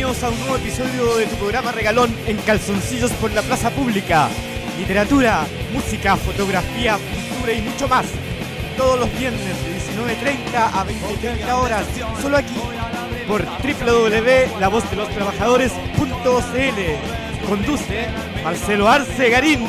bienvenidos a un nuevo episodio de tu programa regalón en Calzoncillos por la Plaza Pública. Literatura, música, fotografía, cultura y mucho más. Todos los viernes de 19:30 a 20:30 horas, solo aquí, por www.lavozdelostrabajadores.cl. Conduce Marcelo Arce Garín.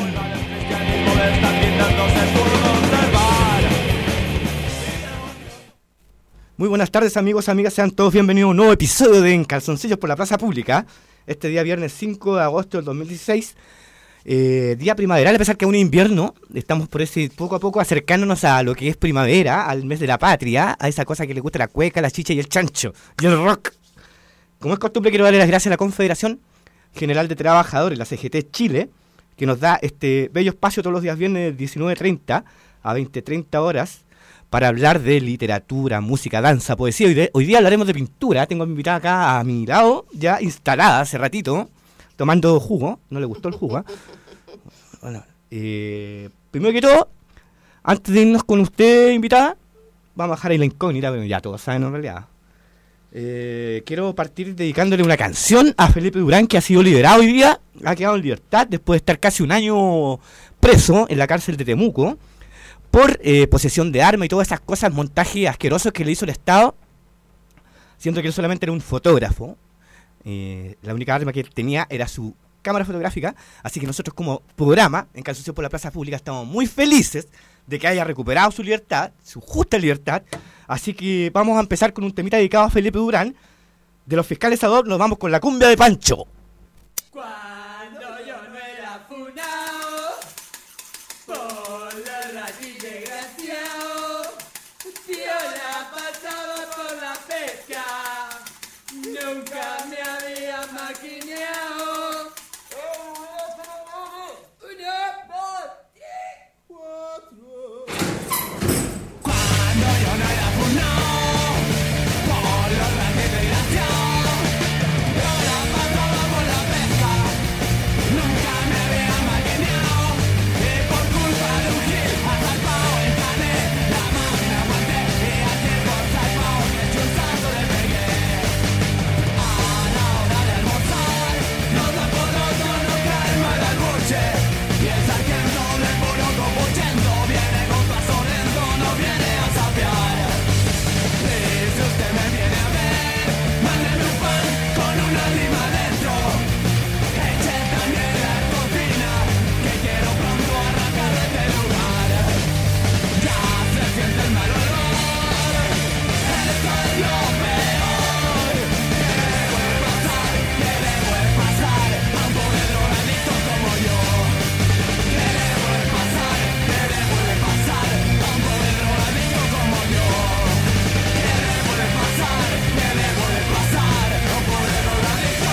Muy buenas tardes, amigos, amigas, sean todos bienvenidos a un nuevo episodio de En Calzoncillos por la Plaza Pública. Este día viernes 5 de agosto del 2016, día primaveral, a pesar que aún es invierno. Estamos por ese poco a poco acercándonos a lo que es primavera, al mes de la patria, a esa cosa que le gusta la cueca, la chicha y el chancho, y el rock. Como es costumbre, quiero darle las gracias a la Confederación General de Trabajadores, la CGT Chile, que nos da este bello espacio todos los días viernes de 19:30 a 20:30 horas, para hablar de literatura, música, danza, poesía. Hoy día hablaremos de pintura. Tengo invitada acá a mi lado, ya instalada hace ratito, tomando jugo. No le gustó el jugo, ¿eh? Bueno, primero que todo, antes de irnos con usted, invitada, vamos a dejar ahí la incógnita, pero ya todos saben en realidad. Quiero partir dedicándole una canción a Felipe Durán, que ha sido liberado hoy día, ha quedado en libertad después de estar casi un año preso en la cárcel de Temuco, por posesión de arma y todas esas cosas, montajes asquerosos que le hizo el Estado, siendo que él solamente era un fotógrafo. La única arma que él tenía era su cámara fotográfica, así que nosotros como programa, en Calzoncillos por la Plaza Pública, estamos muy felices de que haya recuperado su libertad, su justa libertad, así que vamos a empezar con un temita dedicado a Felipe Durán. De los fiscales ad hoc nos vamos con la cumbia de Pancho. Cuando yo no era funao por la ratilla desgraciado, Piola pasaba por la pesca, nunca me había maquineado. 1, 2, 3, 4. Cuando yo no era funao por la ratilla desgraciado, Piola pasaba por la pesca, nunca me había maquineado. Y por culpa de un gil asalpado el canet, la máquina aguanté y al tiempo salpado de un salto le pegué. A la hora de almorzar, los apolotos no caen mal al buche, y el sargento de puro copuchento viene con paso lento, no viene a sapear. Y si usted me viene a ver, mándeme un pan con una lima dentro. Eche también la cocina, que quiero pronto arrancar de este lugar. Ya se siente el mal olor, esto es lo peor. ¿Qué le puede pasar? ¿Qué le puede pasar a un pobre drogadicto como yo? ¿Qué le puede pasar? ¿Qué le puede pasar a un pobre drogadicto como yo? ¿Qué le puede pasar? ¿Qué le puede pasar a un pobre drogadicto?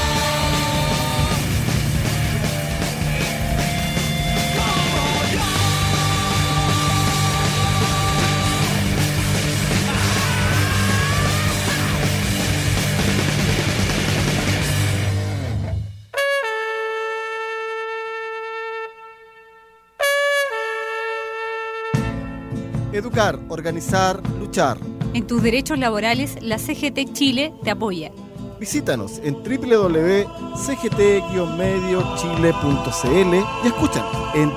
Educar, organizar, luchar. En tus derechos laborales, la CGT Chile te apoya. Visítanos en www.cgt-mediochile.cl y escúchanos en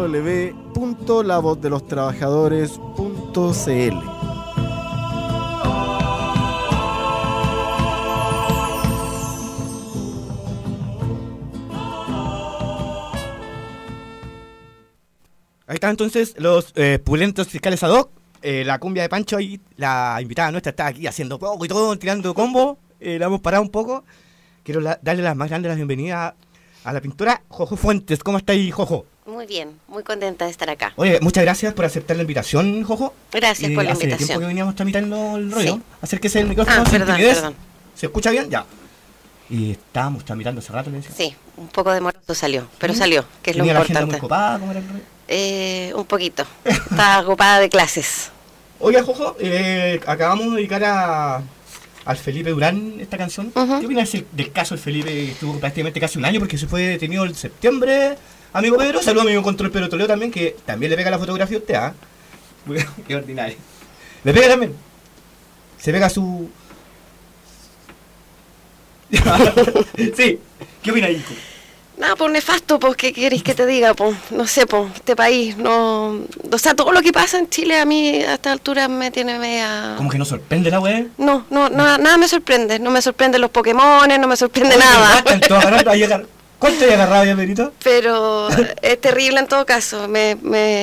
www.lavozdelostrabajadores.cl. Ahí están entonces los pulentos fiscales ad hoc, la cumbia de Pancho. Ahí la invitada nuestra está aquí haciendo poco y todo, tirando combo. La hemos parado un poco. Quiero darle las más grandes las bienvenidas a la pintora Jojo Fuentes. ¿Cómo está ahí, Jojo? Muy bien, muy contenta de estar acá. Oye, muchas gracias por aceptar la invitación, Jojo. Gracias por la hace invitación. Tiempo que veníamos tramitando el rollo. Sí. Acérquese el micrófono. sin Perdón, timidez. perdón. ¿Se escucha bien? Ya. Y estábamos tramitando hace rato, le decía. Sí, un poco demorado salió, pero salió, que es lo ¿Tenía la agenda muy importante. copada? ¿Cómo era el rollo? Un poquito. Estaba ocupada de clases. Oiga, Jojo, acabamos de dedicar al Felipe Durán esta canción. Ujú. ¿Qué opinas del caso del Felipe, que estuvo prácticamente casi un año porque se fue detenido en septiembre? Amigo Pedro, saludos a mi control Pedro Toledo también, que también le pega la fotografía a usted, ¿ah? Qué ordinario. Le pega también. Se pega su... Sí, ¿qué opinas, hijo? Nada, pues nefasto, pues, ¿qué queréis que te diga? Pues, no sé, pues, este país, no... O sea, todo lo que pasa en Chile a mí a esta altura me tiene media... Como que nos sorprende la weá. No, nada me sorprende. No me sorprenden los Pokémones, no me sorprende nada. ¿Cuánto hay agarrado ya, Perito? Pero es terrible en todo caso. Me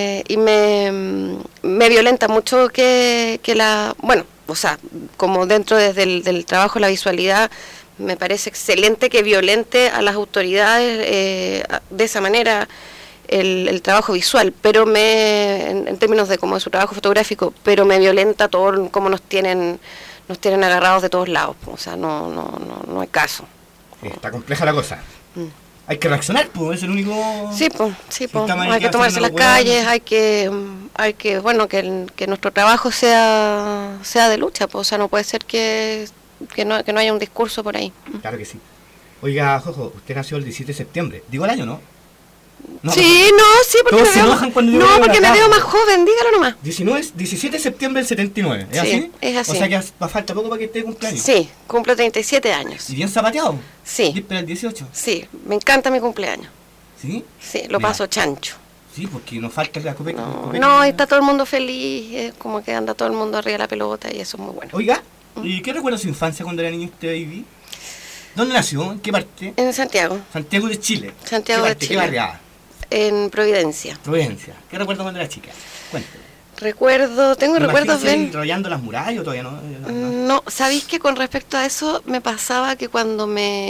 violenta mucho que la... Bueno, o sea, como dentro desde del trabajo, la visualidad... Me parece excelente que violente a las autoridades de esa manera el trabajo visual, pero en términos de como de su trabajo fotográfico, pero me violenta todo como nos tienen agarrados de todos lados. O sea, no hay caso. Está compleja la cosa. Hay que reaccionar, pues, es el único... Sí, pues, hay que tomarse las calles, hay que bueno, que nuestro trabajo sea de lucha, pues, o sea, no puede ser que no haya un discurso por ahí. Claro que sí. Oiga, Jojo, usted nació el 17 de septiembre. ¿Digo el año, no? Sí, porque todos se enojan cuando digo porque me veo más joven, dígalo nomás. 17 de septiembre del 79, ¿es así? Sí, es así. O sea que falta poco para que esté cumpleaños. Sí, cumplo 37 años. ¿Y bien zapateado? Sí. ¿Y espera el 18? Sí, me encanta mi cumpleaños. ¿Sí? Sí, lo paso chancho. Sí, porque nos falta la copeta. No, está todo el mundo feliz, como que anda todo el mundo arriba de la pelota y eso es muy bueno. Oiga, ¿y qué recuerda de su infancia cuando era niño usted, Ivy? ¿Dónde nació? ¿En qué parte? En Santiago. Santiago de Chile. Santiago de Chile. ¿Qué barriada? En Providencia. Providencia. ¿Qué recuerdo cuando era chica? Cuénteme. Tengo recuerdos bien. ¿Enrollando las murallas o todavía no? No, ¿sabéis que con respecto a eso me pasaba que cuando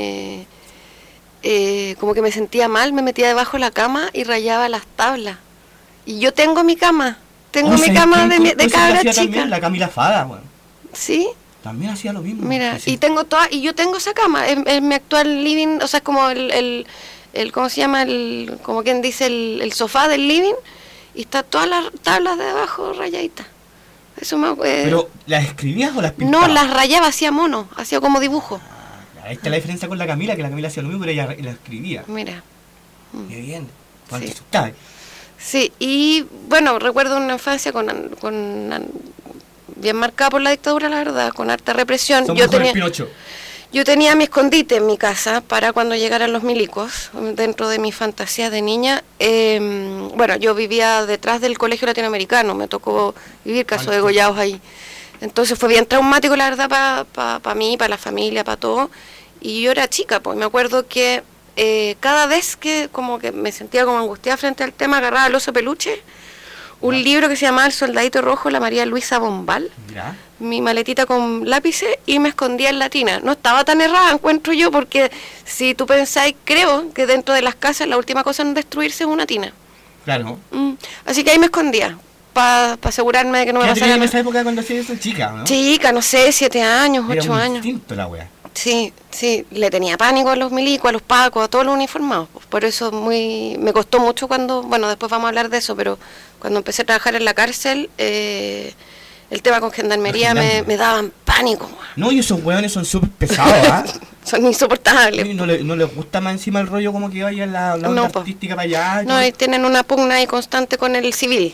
como que me sentía mal, me metía debajo de la cama y rayaba las tablas? Y yo tengo mi cama. Tengo mi cama de cabra chica. También, la Camila Fada, bueno. ¿Sí? También hacía lo mismo. Mira, sí. y yo tengo esa cama, es mi actual living, o sea, es como el ¿cómo se llama? Como quien dice, el sofá del living, y está todas las tablas de abajo rayaditas. Eso ¿Pero las escribías o las pintabas? No, las rayaba, hacía mono, hacía como dibujo. Ahí está la diferencia con la Camila, que la Camila hacía lo mismo, pero ella la escribía. Mira. Qué bien. ¿Cuánto Sí. asustaba? Sí, y bueno, recuerdo una infancia bien marcada por la dictadura, la verdad, con harta represión. Yo tenía mi escondite en mi casa para cuando llegaran los milicos, dentro de mi fantasía de niña. Bueno, yo vivía detrás del colegio latinoamericano, me tocó vivir casos degollados ahí. Entonces fue bien traumático, la verdad, para mí, para la familia, para todo. Y yo era chica, pues me acuerdo que cada vez que como que me sentía como angustiada frente al tema, agarraba el oso peluche, un libro que se llamaba El Soldadito Rojo, la María Luisa Bombal, mi maletita con lápices, y me escondía en la tina. No estaba tan errada, encuentro yo, porque si tú pensáis, creo que dentro de las casas la última cosa en destruirse es una tina. Claro. Así que ahí me escondía, para asegurarme de que no me pasara nada. nada. En esa época cuando hacía eso, chica, ¿no? Chica, no sé, 7 años, 8 años. Era distinto la wea. Sí, le tenía pánico a los milicos, a los pacos, a todos los uniformados. Por eso me costó mucho cuando, bueno, después vamos a hablar de eso, pero cuando empecé a trabajar en la cárcel, el tema con gendarmería me daban pánico. No, y esos hueones son súper pesados, ¿ah? Son insoportables. ¿No les gusta más encima el rollo como que vaya la onda artística para allá? No, y tienen una pugna ahí constante con el civil.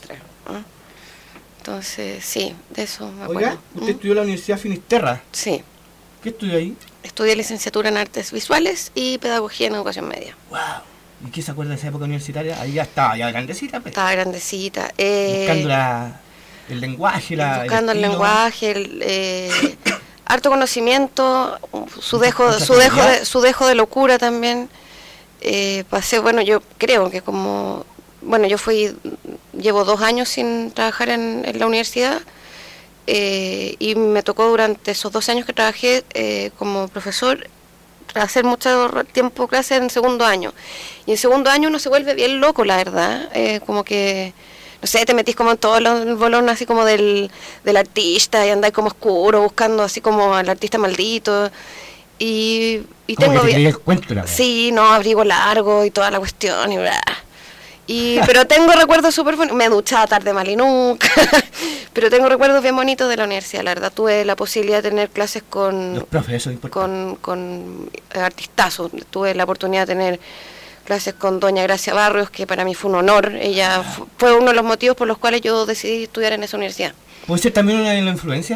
Entonces, sí, de eso me acuerdo. Oiga, usted estudió en la Universidad Finisterra. Sí. ¿Qué estudió ahí? Estudié licenciatura en Artes Visuales y Pedagogía en Educación Media. ¡Wow! ¿Y qué se acuerda de esa época universitaria? Ahí ya estaba, ya grandecita. Pues. Estaba grandecita. Buscando el lenguaje, buscando el lenguaje, harto conocimiento, su dejo de locura también. Pasé, bueno, yo creo que como... Bueno, llevo 2 años sin trabajar en la universidad. Y me tocó durante esos 2 años que trabajé como profesor hacer mucho tiempo clase en segundo año, y en segundo año uno se vuelve bien loco, la verdad, como que no sé, te metís como en todo el bolón así como del artista, y andáis como oscuro buscando así como al artista maldito, y como tengo que te bien, el cuento, la sí, no, abrigo largo y toda la cuestión y bla. Pero tengo recuerdos súper bonitos. Me duchaba tarde mal y nunca. Pero tengo recuerdos bien bonitos de la universidad. La verdad, tuve la posibilidad de tener clases con los profes, eso es importante. con artistazos. Tuve la oportunidad de tener clases con doña Gracia Barrios, que para mí fue un honor. Ella fue uno de los motivos por los cuales yo decidí estudiar en esa universidad. ¿Puede ser también una de las influencias?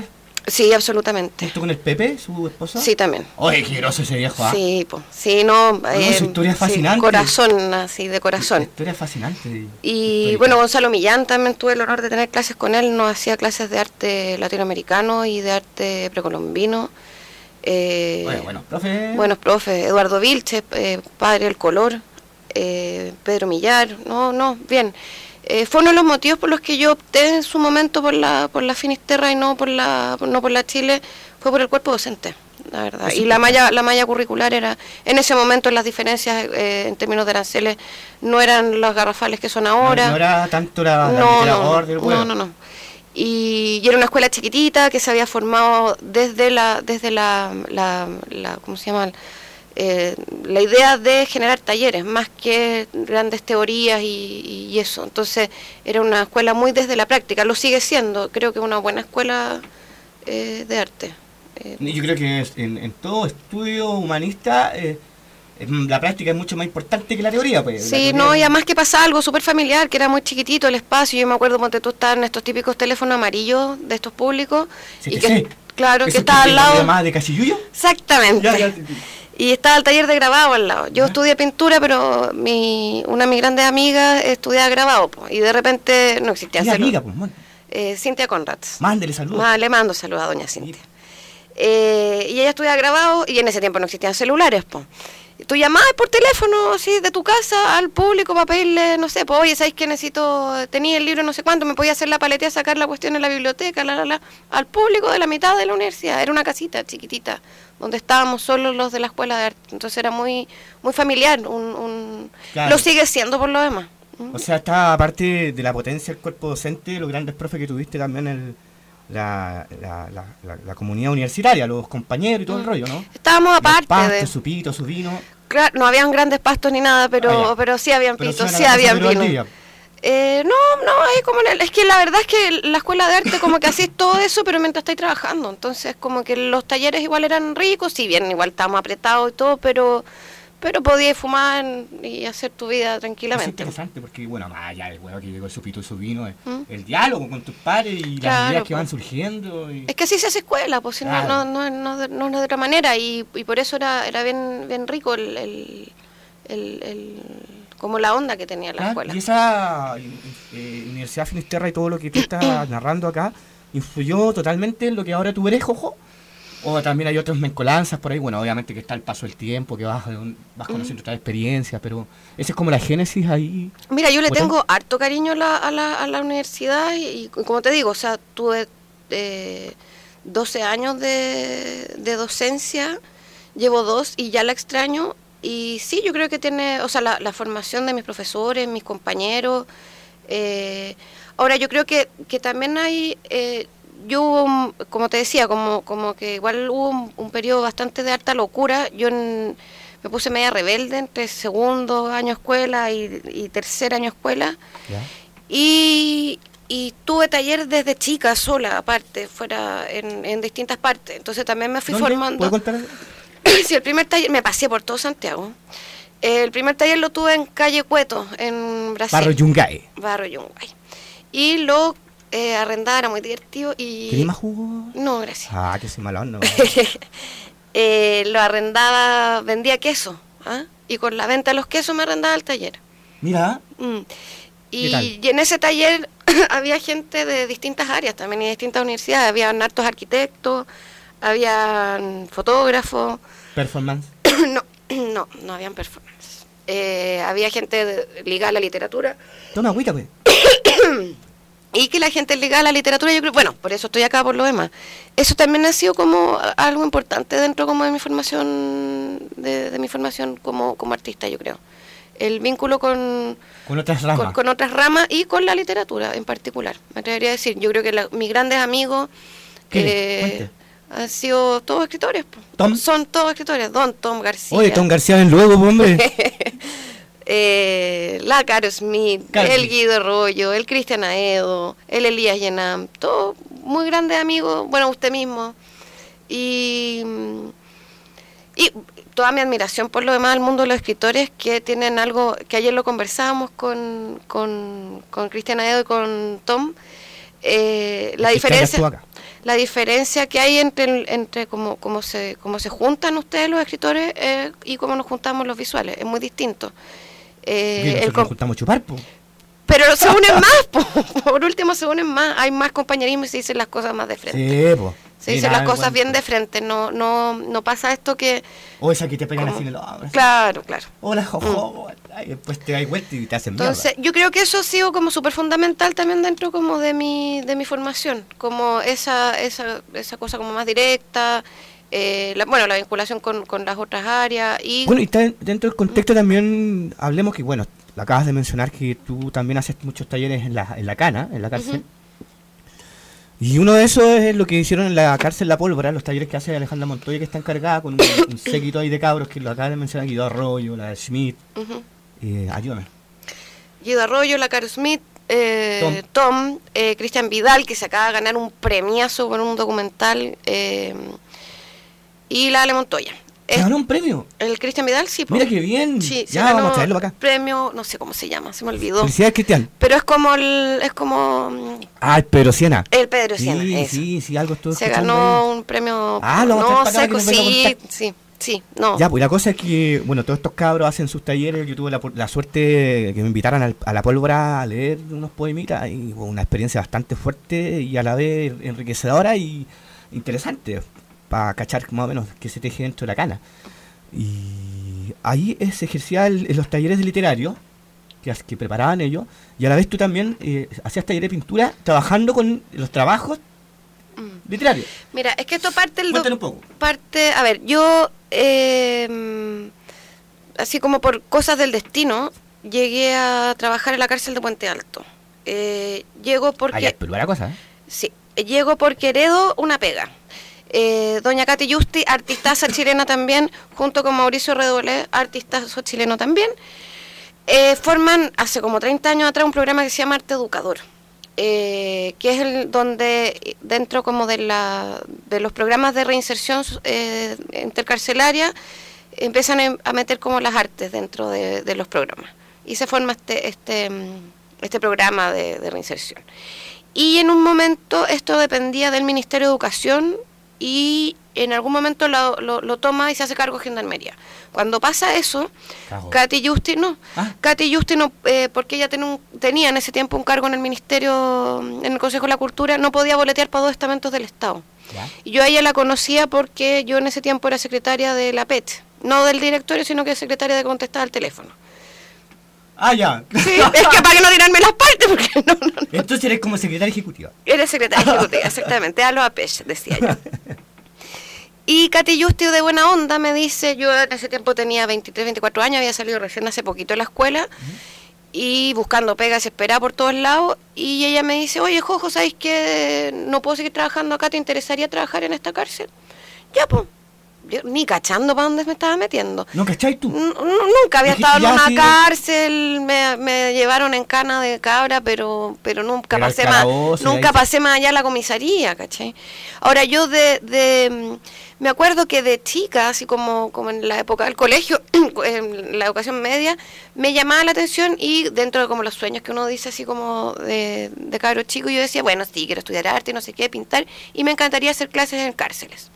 Sí, absolutamente. ¿Junto con el Pepe, su esposa? Sí, también. Oye, qué groso ese viejo, ¿ah? Sí, pues. Sí, no. Su historia es fascinante. Corazón, así, de corazón. La historia es fascinante. Y bueno, Gonzalo Millán también tuve el honor de tener clases con él. Nos hacía clases de arte latinoamericano y de arte precolombino. Buenos profes. Buenos profes. Eduardo Vilches, padre del color. Pedro Millar. No, bien. Fue uno de los motivos por los que yo opté en su momento por la Finisterra y no por la Chile, fue por el cuerpo docente, la verdad. Y la malla curricular era, en ese momento las diferencias en términos de aranceles no eran los garrafales que son ahora. No era tanto la literatura del huevo. No. Y era una escuela chiquitita que se había formado desde la ¿cómo se llama? La idea de generar talleres más que grandes teorías y eso. Entonces era una escuela muy desde la práctica, lo sigue siendo, creo que es una buena escuela de arte. Yo creo que en todo estudio humanista la práctica es mucho más importante que la teoría. Pues, sí, y además que pasaba algo súper familiar, que era muy chiquitito el espacio. Yo me acuerdo cuando tú estabas en estos típicos teléfonos amarillos de estos públicos. Sí, y que, claro, que estaba al lado... ¿Más de Cachiyuyo? Exactamente. Ya. Y estaba el taller de grabado al lado. Yo estudié pintura, pero una de mis grandes amigas estudiaba grabado, y de repente no existía ¿Qué amiga, pues, Cintia Conrads. Mándele saludos. Le mando saludos a doña Cintia. Y ella estudiaba grabado y en ese tiempo no existían celulares, pues. Tú llamabas por teléfono, así, de tu casa al público para pedirle, no sé, pues, oye, ¿sabes qué necesito? Tenía el libro no sé cuánto, me podía hacer la paletea, sacar la cuestión en la biblioteca, al público de la mitad de la universidad. Era una casita chiquitita, donde estábamos solo los de la escuela de arte. Entonces era muy muy familiar, Claro. Lo sigue siendo por lo demás. O sea, está aparte de la potencia del cuerpo docente, los grandes profes que tuviste también la comunidad universitaria, los compañeros y todo el rollo, ¿no? Estábamos aparte los pastos, su pito, su vino. Claro, no habían grandes pastos ni nada, pero sí habían pitos, sí habían vino. Es que la verdad es que la escuela de arte como que hacís todo eso, pero mientras estáis trabajando. Entonces como que los talleres igual eran ricos, si bien igual estábamos apretados y todo, pero podías fumar y hacer tu vida tranquilamente. Es interesante porque, bueno, más allá del huevo que llegó su pito y su vino, el diálogo con tus padres y las ideas que van surgiendo. Es que así se hace escuela, pues claro. no es de otra manera, y por eso era bien rico como la onda que tenía la escuela. Y esa Universidad Finisterra y todo lo que tú estás narrando acá, ¿influyó totalmente en lo que ahora tú eres, Jojo? O también hay otras mezcolanzas por ahí, bueno, obviamente que está el paso del tiempo, que vas conociendo otras experiencias, pero esa es como la génesis ahí. Mira, yo le tengo harto cariño a la universidad y como te digo, o sea, tuve 12 años de docencia, llevo 2 y ya la extraño. Y sí, yo creo que tiene, o sea, la formación de mis profesores, mis compañeros. Ahora, yo creo que también hay, como te decía, como que igual hubo un periodo bastante de harta locura. Yo me puse media rebelde entre segundo año escuela y tercer año escuela. ¿Ya? Y tuve taller desde chica, sola, aparte, fuera en distintas partes. Entonces también me fui formando. ¿Puedo contar? Sí, el primer taller, me pasé por todo Santiago. El primer taller lo tuve en Calle Cueto, en Brasil. Barrio Yungay. Y lo arrendaba, era muy divertido. ¿Quería más jugo? No, gracias. Que soy malón, no. Lo arrendaba, vendía queso. Y con la venta de los quesos me arrendaba el taller. Mira. Y en ese taller había gente de distintas áreas también, y de distintas universidades. Habían hartos arquitectos, habían fotógrafos. ¿Performance? No habían performance. Había gente ligada a la literatura. Toma agüita, pues. Y que la gente ligada a la literatura, yo creo, bueno, por eso estoy acá por lo demás. Eso también ha sido como algo importante dentro como de mi formación, de mi formación como artista, yo creo. El vínculo con otras ramas. Con otras ramas y con la literatura en particular. Me atrevería a decir, yo creo que mis grandes amigos han sido todos escritores. ¿Tom? Son todos escritores. Tom García. Oye, Tom García, ven luego, hombre. La Caro Smith, el Guido Arroyo, el Cristian Aedo, el Elías Yenam, todos muy grandes amigos, bueno, usted mismo. Y toda mi admiración por lo demás al mundo de los escritores, que tienen algo, que ayer lo conversábamos con Cristian Aedo y con Tom, la la diferencia que hay entre cómo se juntan ustedes los escritores y cómo nos juntamos los visuales. Es muy distinto. Nosotros nos juntamos a chupar, po. Pero se unen más, por último se unen más, hay más compañerismo y se dicen las cosas más de frente. Sí, po. Se dicen las cosas bien de frente, no pasa esto que... O esa que te pegan así en el hombro. Claro. Hola, jojo. Después te das vuelta y te hacen mierda. Entonces, yo creo que eso ha sido como súper fundamental también dentro como de mi formación, como esa cosa como más directa, la vinculación con las otras áreas. Y bueno, y está dentro del contexto también, hablemos que, bueno, acabas de mencionar que tú también haces muchos talleres en la cana, en la cárcel. Y uno de esos es lo que hicieron en la cárcel La Pólvora, los talleres que hace Alejandra Montoya, que está encargada con un séquito ahí de cabros que lo acabas de mencionar, Guido Arroyo, la Schmidt. Ayúdame. Guido Arroyo, la Caro Smith, Tom, Cristian Vidal, que se acaba de ganar un premiazo con un documental, y la Ale Montoya. ¿Se ganó un premio? El Cristian Vidal, sí. Mira qué bien. Sí, ya vamos a traerlo para acá. Premio, no sé cómo se llama, se me olvidó. Felicidades, Cristian. Pero es como el Pedro Siena. El Pedro Siena, sí, algo estuvo se ganó un premio. Sí, no. Ya, pues la cosa es que, bueno, todos estos cabros hacen sus talleres. Yo tuve la suerte que me invitaran a La Pólvora a leer unos poemitas y una experiencia bastante fuerte y a la vez enriquecedora y interesante para cachar más o menos qué se teje dentro de la cana. Y ahí se ejercía los talleres de literario que preparaban ellos, y a la vez tú también hacías talleres de pintura trabajando con los trabajos literarios. Mira, es que esto parte Cuéntale un poco. A ver, yo así como por cosas del destino llegué a trabajar en la cárcel de Puente Alto. Llego porque la cosa, Sí, llego porque heredo una pega. Doña Katy Justi, artistaza chilena también, junto con Mauricio Redolé, artistazo chileno también, forman hace como 30 años atrás un programa que se llama Arte Educador, que es donde dentro como de los programas de reinserción intercarcelaria empiezan a meter como las artes dentro de los programas, y se forma este programa de reinserción. Y en un momento esto dependía del Ministerio de Educación, y en algún momento lo toma y se hace cargo Gendarmería. Cuando pasa eso, Katy Justi no, porque ella tenía en ese tiempo un cargo en el Ministerio, en el Consejo de la Cultura, no podía boletear para 2 estamentos del Estado. ¿Ya? Y yo a ella la conocía porque yo en ese tiempo era secretaria de la PET, no del directorio, sino que secretaria de contestar al teléfono. Ya. Sí, es que para que no tirarme las partes, porque no. Entonces eres como secretaria ejecutiva. Eres secretaria ejecutiva, exactamente, a lo APESH, decía yo. Y Katy Justi, de buena onda, me dice, yo en ese tiempo tenía 23, 24 años, había salido recién hace poquito de la escuela, y buscando pega desesperada por todos lados, y ella me dice, oye, Jojo, ¿sabes qué? No puedo seguir trabajando acá, ¿te interesaría trabajar en esta cárcel? Ya, pues. Yo ni cachando para dónde me estaba metiendo. ¿No cacháis tú? Nunca había estado en una cárcel, me llevaron en cana de cabra, pero nunca pasé más allá a la comisaría, ¿cachai? Ahora yo me acuerdo que de chica, así como en la época del colegio, en la educación media, me llamaba la atención, y dentro de como los sueños que uno dice así como de cabro chico, yo decía, bueno, sí, quiero estudiar arte, no sé qué, pintar, y me encantaría hacer clases en cárceles.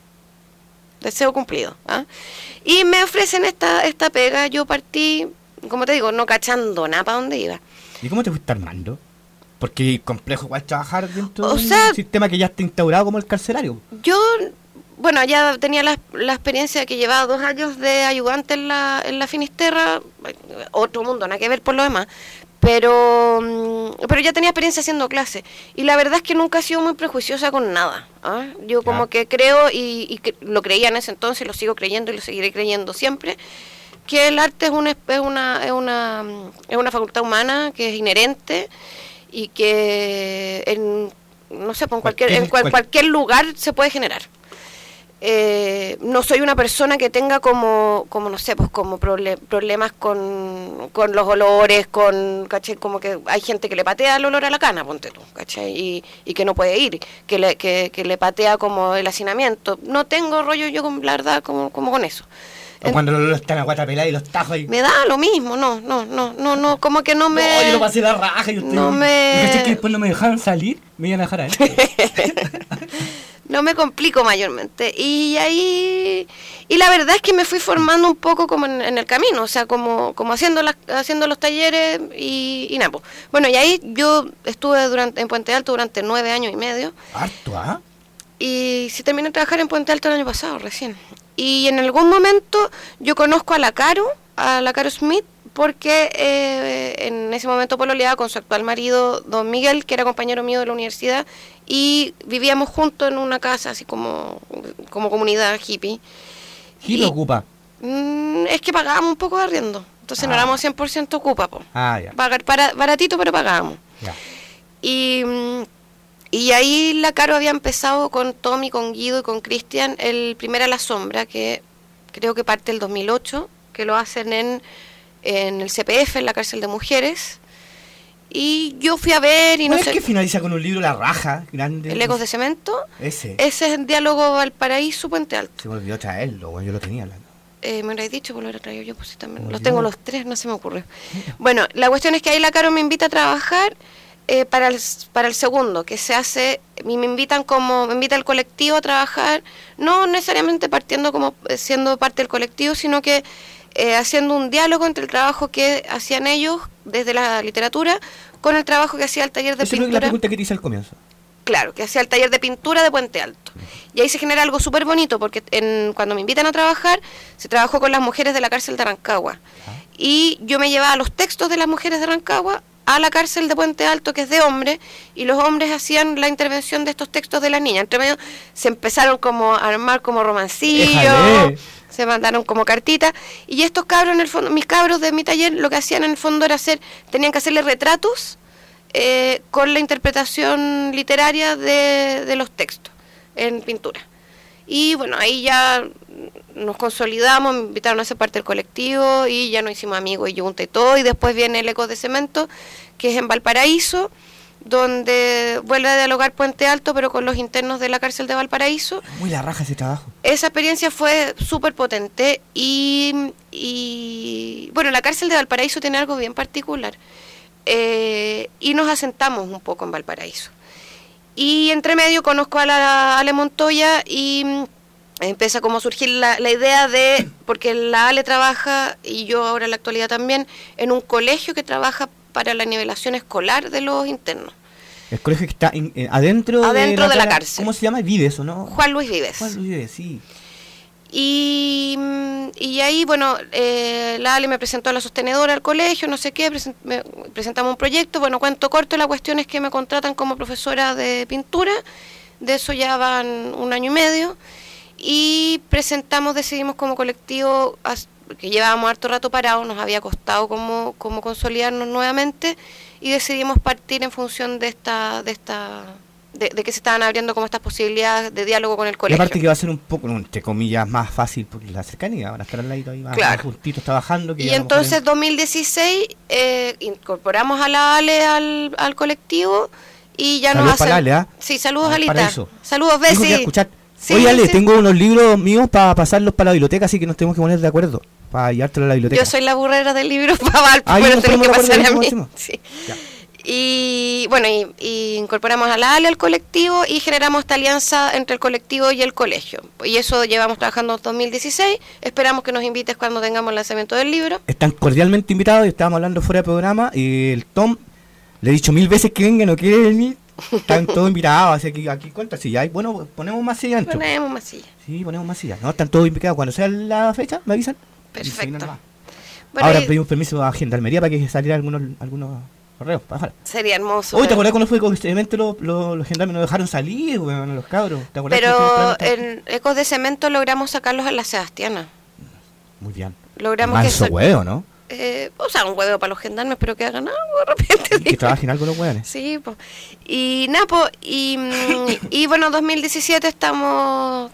Deseo cumplido. Y me ofrecen esta pega. Yo partí, como te digo, no cachando nada para dónde iba. ¿Y cómo te fuiste armando? Porque es complejo igual trabajar dentro de un sistema que ya está instaurado como el carcelario. Yo, bueno, ya tenía la experiencia que llevaba 2 años de ayudante en la Finisterra, otro mundo, nada que ver por lo demás. Pero ya tenía experiencia haciendo clases, y la verdad es que nunca he sido muy prejuiciosa con nada. Yo como que creo, y lo creía en ese entonces, lo sigo creyendo y lo seguiré creyendo siempre, que el arte es una facultad humana que es inherente, y que en cualquier lugar se puede generar. No soy una persona que tenga como no sé, pues como problemas con los olores, ¿cachai? Como que hay gente que le patea el olor a la cana, ponte tú, ¿cachai? Y que no puede ir, que le patea como el hacinamiento. No tengo rollo yo, la verdad, como con eso. O cuando los están a guata pelada y los tajos ahí. Me da lo mismo, no, como que no me... No, yo lo pasé la raja y usted... No me... ¿Caché que después no me dejaron salir? Me iban a dejar ahí. No me complico mayormente. Y ahí... Y la verdad es que me fui formando un poco como en el camino, o sea, como haciendo los talleres y nada. Pues. Bueno, y ahí yo estuve en Puente Alto durante 9 años y medio. Harto, ¿ah? Y sí terminé de trabajar en Puente Alto el año pasado, recién. Y en algún momento yo conozco a la Caro Smith, porque en ese momento pololeaba con su actual marido, don Miguel, que era compañero mío de la universidad, y vivíamos juntos en una casa, así como comunidad hippie. ¿Quién lo ocupa? Es que pagábamos un poco de arriendo, entonces no éramos 100% ocupa, po. Ya. Pagar baratito, pero pagábamos. Ya. Y ahí la Caro había empezado con Tommy, con Guido y con Cristian el primer A la Sombra, que creo que parte del 2008, que lo hacen en el CPF, en la cárcel de mujeres. Y yo fui a ver y no sé... ¿Es que finaliza con un libro La Raja, grande? ¿El Ecos de Cemento? Ese. Ese es el Diálogo Valparaíso, Puente Alto. Se me olvidó traerlo, bueno, yo lo tenía hablando. Me lo habéis dicho, pues lo he traído yo, pues sí, también. Los tengo los tres, no se me ocurre. Bueno, la cuestión es que ahí la Caro me invita a trabajar para el segundo, que se hace, me invita el colectivo a trabajar, no necesariamente partiendo como siendo parte del colectivo, sino que haciendo un diálogo entre el trabajo que hacían ellos desde la literatura con el trabajo que hacía el taller de pintura. Esa es la pregunta que te hice al comienzo. Claro, que hacía el taller de pintura de Puente Alto. Y ahí se genera algo súper bonito, porque cuando me invitan a trabajar, se trabajó con las mujeres de la cárcel de Rancagua. Y yo me llevaba los textos de las mujeres de Rancagua a la cárcel de Puente Alto, que es de hombres, y los hombres hacían la intervención de estos textos de las niñas. Entre medio se empezaron como a armar como romancillos, se mandaron como cartitas, y estos cabros en el fondo, mis cabros de mi taller, lo que hacían en el fondo era tenían que hacerle retratos con la interpretación literaria de los textos en pintura. Y bueno, ahí ya nos consolidamos, me invitaron a ser parte del colectivo y ya nos hicimos amigos y junta y todo. Y después viene el Ecos de Cemento, que es en Valparaíso, donde vuelve a dialogar Puente Alto, pero con los internos de la cárcel de Valparaíso. Muy la raja ese trabajo. Esa experiencia fue súper potente y bueno, la cárcel de Valparaíso tiene algo bien particular. Y nos asentamos un poco en Valparaíso. Y entre medio conozco a la Ale Montoya y empieza como a surgir la idea de, porque la Ale trabaja, y yo ahora en la actualidad también, en un colegio que trabaja para la nivelación escolar de los internos. El colegio que está adentro de la cárcel. ¿Cómo se llama? Vives, ¿o no? Juan Luis Vives. Juan Luis Vives, sí. Y ahí, bueno, la Ale me presentó a la sostenedora al colegio, no sé qué, presentamos un proyecto. Bueno, cuento corto, la cuestión es que me contratan como profesora de pintura, de eso ya van 1 año y medio, y decidimos como colectivo, que llevábamos harto rato parados, nos había costado como consolidarnos nuevamente, y decidimos partir en función de que se estaban abriendo como estas posibilidades de diálogo con el colegio. Y aparte que va a ser un poco, entre comillas, más fácil por la cercanía, van a estar al lado ahí más juntitos trabajando. Y entonces en 2016 incorporamos a la Ale al colectivo y ya saludos nos hacen... para Ale, ¿eh? Sí, saludos, Alita. Paraíso. Saludos, Bessie. Sí, oye, Ale, tengo unos libros míos para pasarlos para la biblioteca, así que nos tenemos que poner de acuerdo para llevártelo a la biblioteca. Yo soy la burrera del libro para Valpo, pero tenés que pasar a mí. Sí. Y bueno, y incorporamos a la Ale al colectivo y generamos esta alianza entre el colectivo y el colegio. Y eso llevamos trabajando en 2016. Esperamos que nos invites cuando tengamos el lanzamiento del libro. Están cordialmente invitados, estábamos hablando fuera de programa, y el Tom, le he dicho 1000 veces que venga, no quiere venir. Están todos invitados, así que aquí cuántas sillas hay. Bueno, ponemos más sillas dentro. Ponemos más sillas. Sí, ponemos más sillas. No, están todos invitados. Cuando sea la fecha, me avisan. Perfecto. Bueno, ahora pedimos permiso a Gendarmería para que salieran algunos correos. Sería hermoso. Uy, ¿te acordás cuando fue con este evento los gendarmes nos dejaron salir, bueno, los cabros? ¿Te acordás? Pero en Ecos de Cemento logramos sacarlos en la Sebastiana. Muy bien. Logramos manso huevo, ¿no? O sea, un huevo para los gendarmes, pero que hagan algo de repente. Que trabajen algo los hueones. Sí, pues. Y nada, pues, y bueno, 2017 estamos...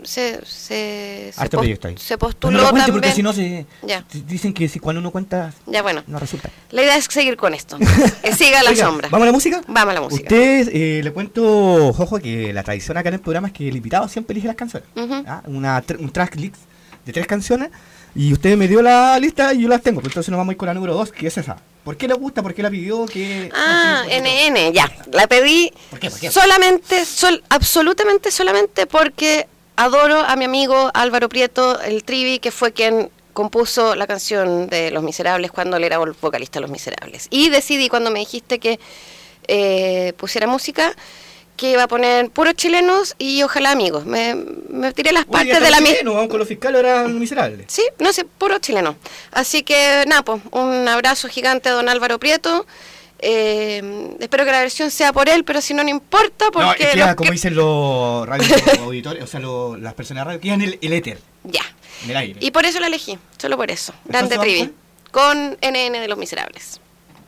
Se postuló no también. Porque si no ya. Dicen que cuando uno cuenta ya, bueno, no resulta. La idea es seguir con esto. Que siga la sombra. ¿Vamos a la música? Vamos a la música. Ustedes, le cuento, Jojo, que la tradición acá en el programa es que el invitado siempre elige las canciones. Un track list de 3 canciones Y usted me dio la lista y yo las tengo. Entonces nos vamos a ir con la número 2, que es esa. ¿Por qué le gusta? ¿Por qué la pidió? NN, ya. La pedí. ¿Por qué? Solamente, absolutamente solamente porque adoro a mi amigo Álvaro Prieto, el Trivi, que fue quien compuso la canción de Los Miserables cuando él era vocalista de Los Miserables. Y decidí cuando me dijiste que pusiera música, que iba a poner puros chilenos y ojalá amigos. Me tiré las partes de la chileno, vamos con los fiscales, ahora miserables. Sí, no sé, puro chileno. Así que, nada, pues, un abrazo gigante a don Álvaro Prieto. Espero que la versión sea por él, pero si no, no importa, porque... No, como dicen los auditores, o sea, las personas de radio, que es el éter. Ya. En el aire. Y por eso la elegí, solo por eso. Grande Trivi. Con NN de Los Miserables.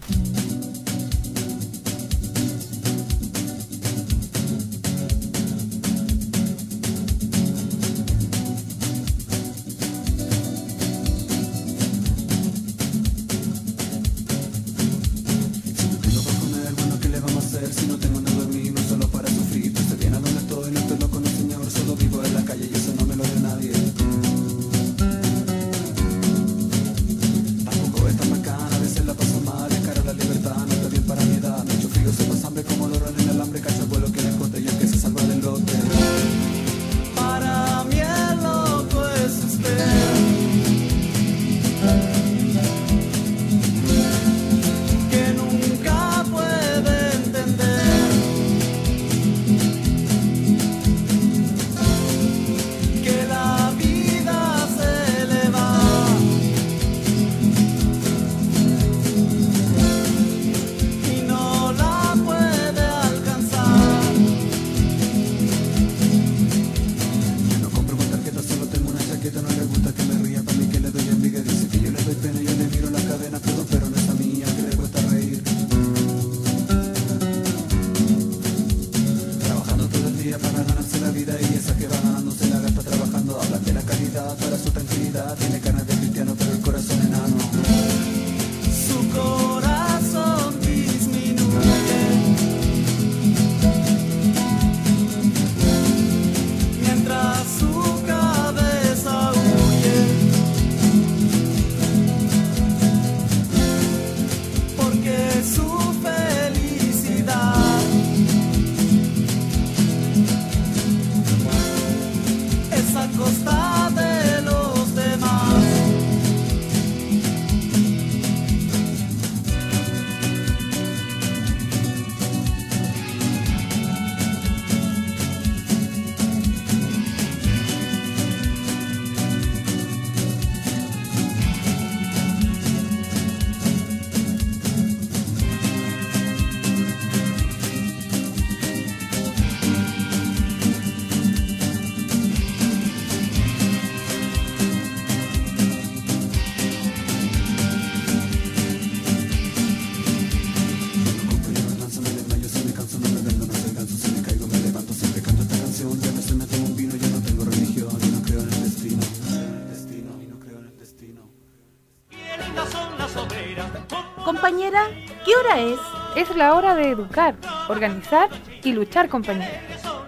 Compañera, ¿qué hora es? Es la hora de educar, organizar y luchar, compañera.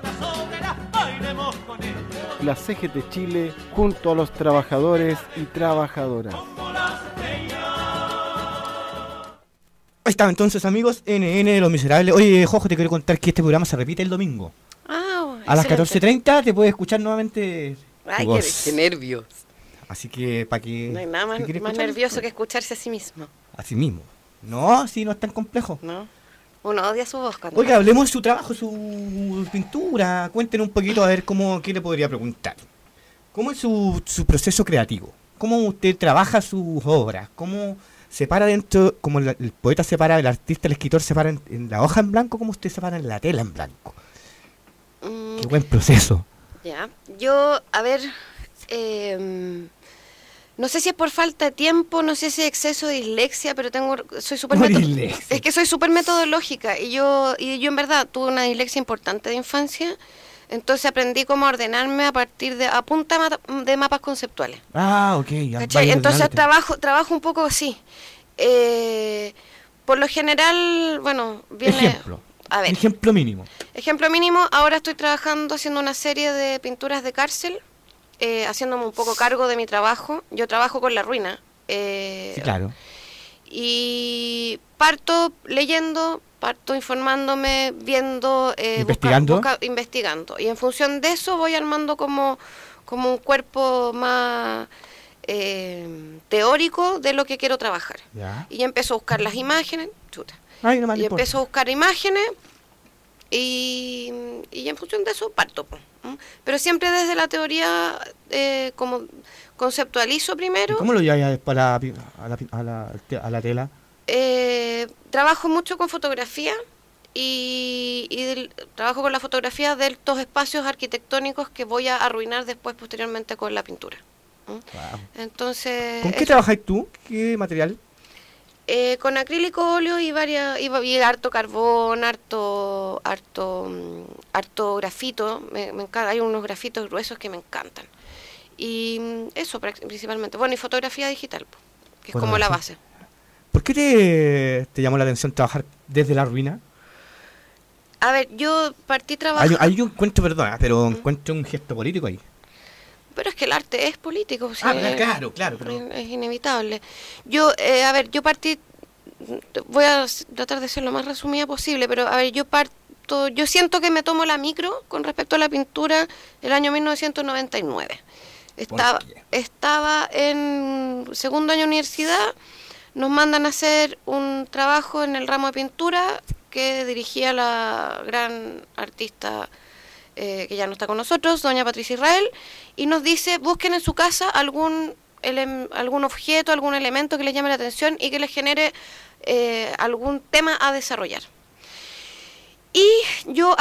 La CGT Chile junto a los trabajadores y trabajadoras. Ahí estaba entonces, amigos, NN de Los Miserables. Oye, Jojo, te quiero contar que este programa se repite el domingo. A las 14:30 te puedes escuchar nuevamente. Ay, qué nervios. Así que para que... No hay nada más nervioso que escucharse a sí mismo. A sí mismo. No, sí, no es tan complejo. No. Uno odia su voz cuando... Oiga, hablemos de su trabajo, su pintura. Cuéntenos un poquito a ver qué le podría preguntar. ¿Cómo es su proceso creativo? ¿Cómo usted trabaja sus obras? ¿Cómo separa dentro, como el poeta separa, el artista, el escritor separa en la hoja en blanco, cómo usted separa en la tela en blanco? Qué buen proceso. Ya, yo, a ver, no sé si es por falta de tiempo, no sé si es exceso de dislexia, pero soy súper metodológica y yo en verdad tuve una dislexia importante de infancia, entonces aprendí cómo ordenarme a punta de mapas conceptuales. Ah, ok. Entonces trabajo un poco así. Por lo general, bueno, viene... Ejemplo mínimo. Ejemplo mínimo, ahora estoy trabajando haciendo una serie de pinturas de cárcel. haciéndome un poco cargo de mi trabajo. Yo trabajo con La Ruina. Sí, claro. Y parto leyendo, parto informándome, viendo, ¿Investigando? investigando. Y en función de eso voy armando como un cuerpo más teórico de lo que quiero trabajar. Ya. Y empiezo a buscar las imágenes, chuta. Ay, no me Y importa. empiezo a buscar imágenes y en función de eso parto. ¿Mm? Pero siempre desde la teoría, como conceptualizo primero. ¿Cómo lo llevas para a la tela? Trabajo mucho con fotografía trabajo con la fotografía de estos espacios arquitectónicos que voy a arruinar después posteriormente con la pintura. ¿Mm? Wow. Entonces, ¿Con qué trabajas tú? ¿Qué material? con acrílico, óleo y harto carbón, harto grafito. Me encanta, hay unos grafitos gruesos que me encantan. Y eso principalmente. Bueno, y fotografía digital, que es como la base. ¿Por qué te llamó la atención trabajar desde La Ruina? A ver, yo partí trabajando... Hay un encuentro, perdona, pero encuentro un gesto político ahí. Pero es que el arte es político. O sea, claro. Es inevitable. Yo partí... Voy a tratar de ser lo más resumida posible, pero a ver, yo siento que me tomo la micro con respecto a la pintura el año 1999. Estaba en segundo año de universidad, nos mandan a hacer un trabajo en el ramo de pintura que dirigía la gran artista que ya no está con nosotros, doña Patricia Israel, y nos dice, busquen en su casa algún objeto, algún elemento que les llame la atención y que les genere algún tema a desarrollar. Y yo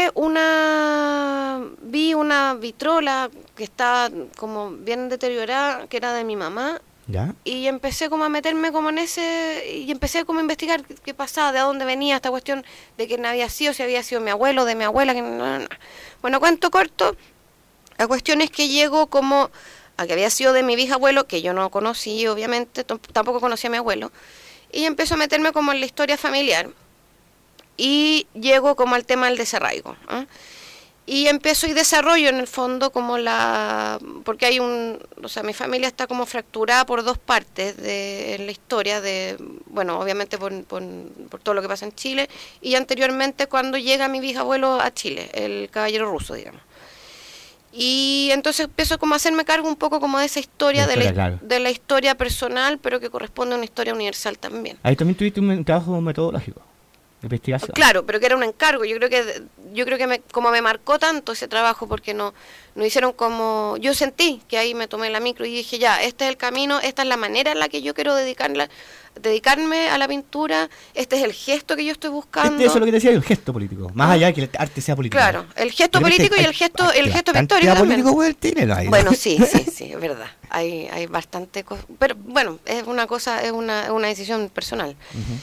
vi una vitrola que estaba como bien deteriorada, que era de mi mamá. ¿Ya? Y empecé como a meterme como en y empecé como a investigar qué pasaba, de dónde venía esta cuestión de quién había sido, si había sido mi abuelo, de mi abuela. Bueno, cuento corto, la cuestión es que llego como a que había sido de mi bisabuelo, que yo no conocí, obviamente, tampoco conocía a mi abuelo, y empiezo a meterme como en la historia familiar. Y llego como al tema del desarraigo, ¿eh? Y empiezo y desarrollo en el fondo como porque hay mi familia está como fracturada por dos partes en la historia bueno, obviamente por todo lo que pasa en Chile, y anteriormente cuando llega mi bisabuelo a Chile, el caballero ruso, digamos. Y entonces empiezo como a hacerme cargo un poco como de esa historia, de la historia personal, pero que corresponde a una historia universal también. Ahí también tuviste un trabajo metodológico. Investigación. Claro, pero que era un encargo. Yo creo que como me marcó tanto ese trabajo, porque no hicieron como... Yo sentí que ahí me tomé la micro y dije, ya, este es el camino, esta es la manera en la que yo quiero dedicarme a la pintura, este es el gesto que yo estoy buscando. Eso es lo que te decía, el gesto político, más allá de que el arte sea político. Claro, el gesto político y el gesto pictórico también. Bueno, sí, es verdad. Hay bastante cosas, pero bueno, es una decisión personal. Uh-huh.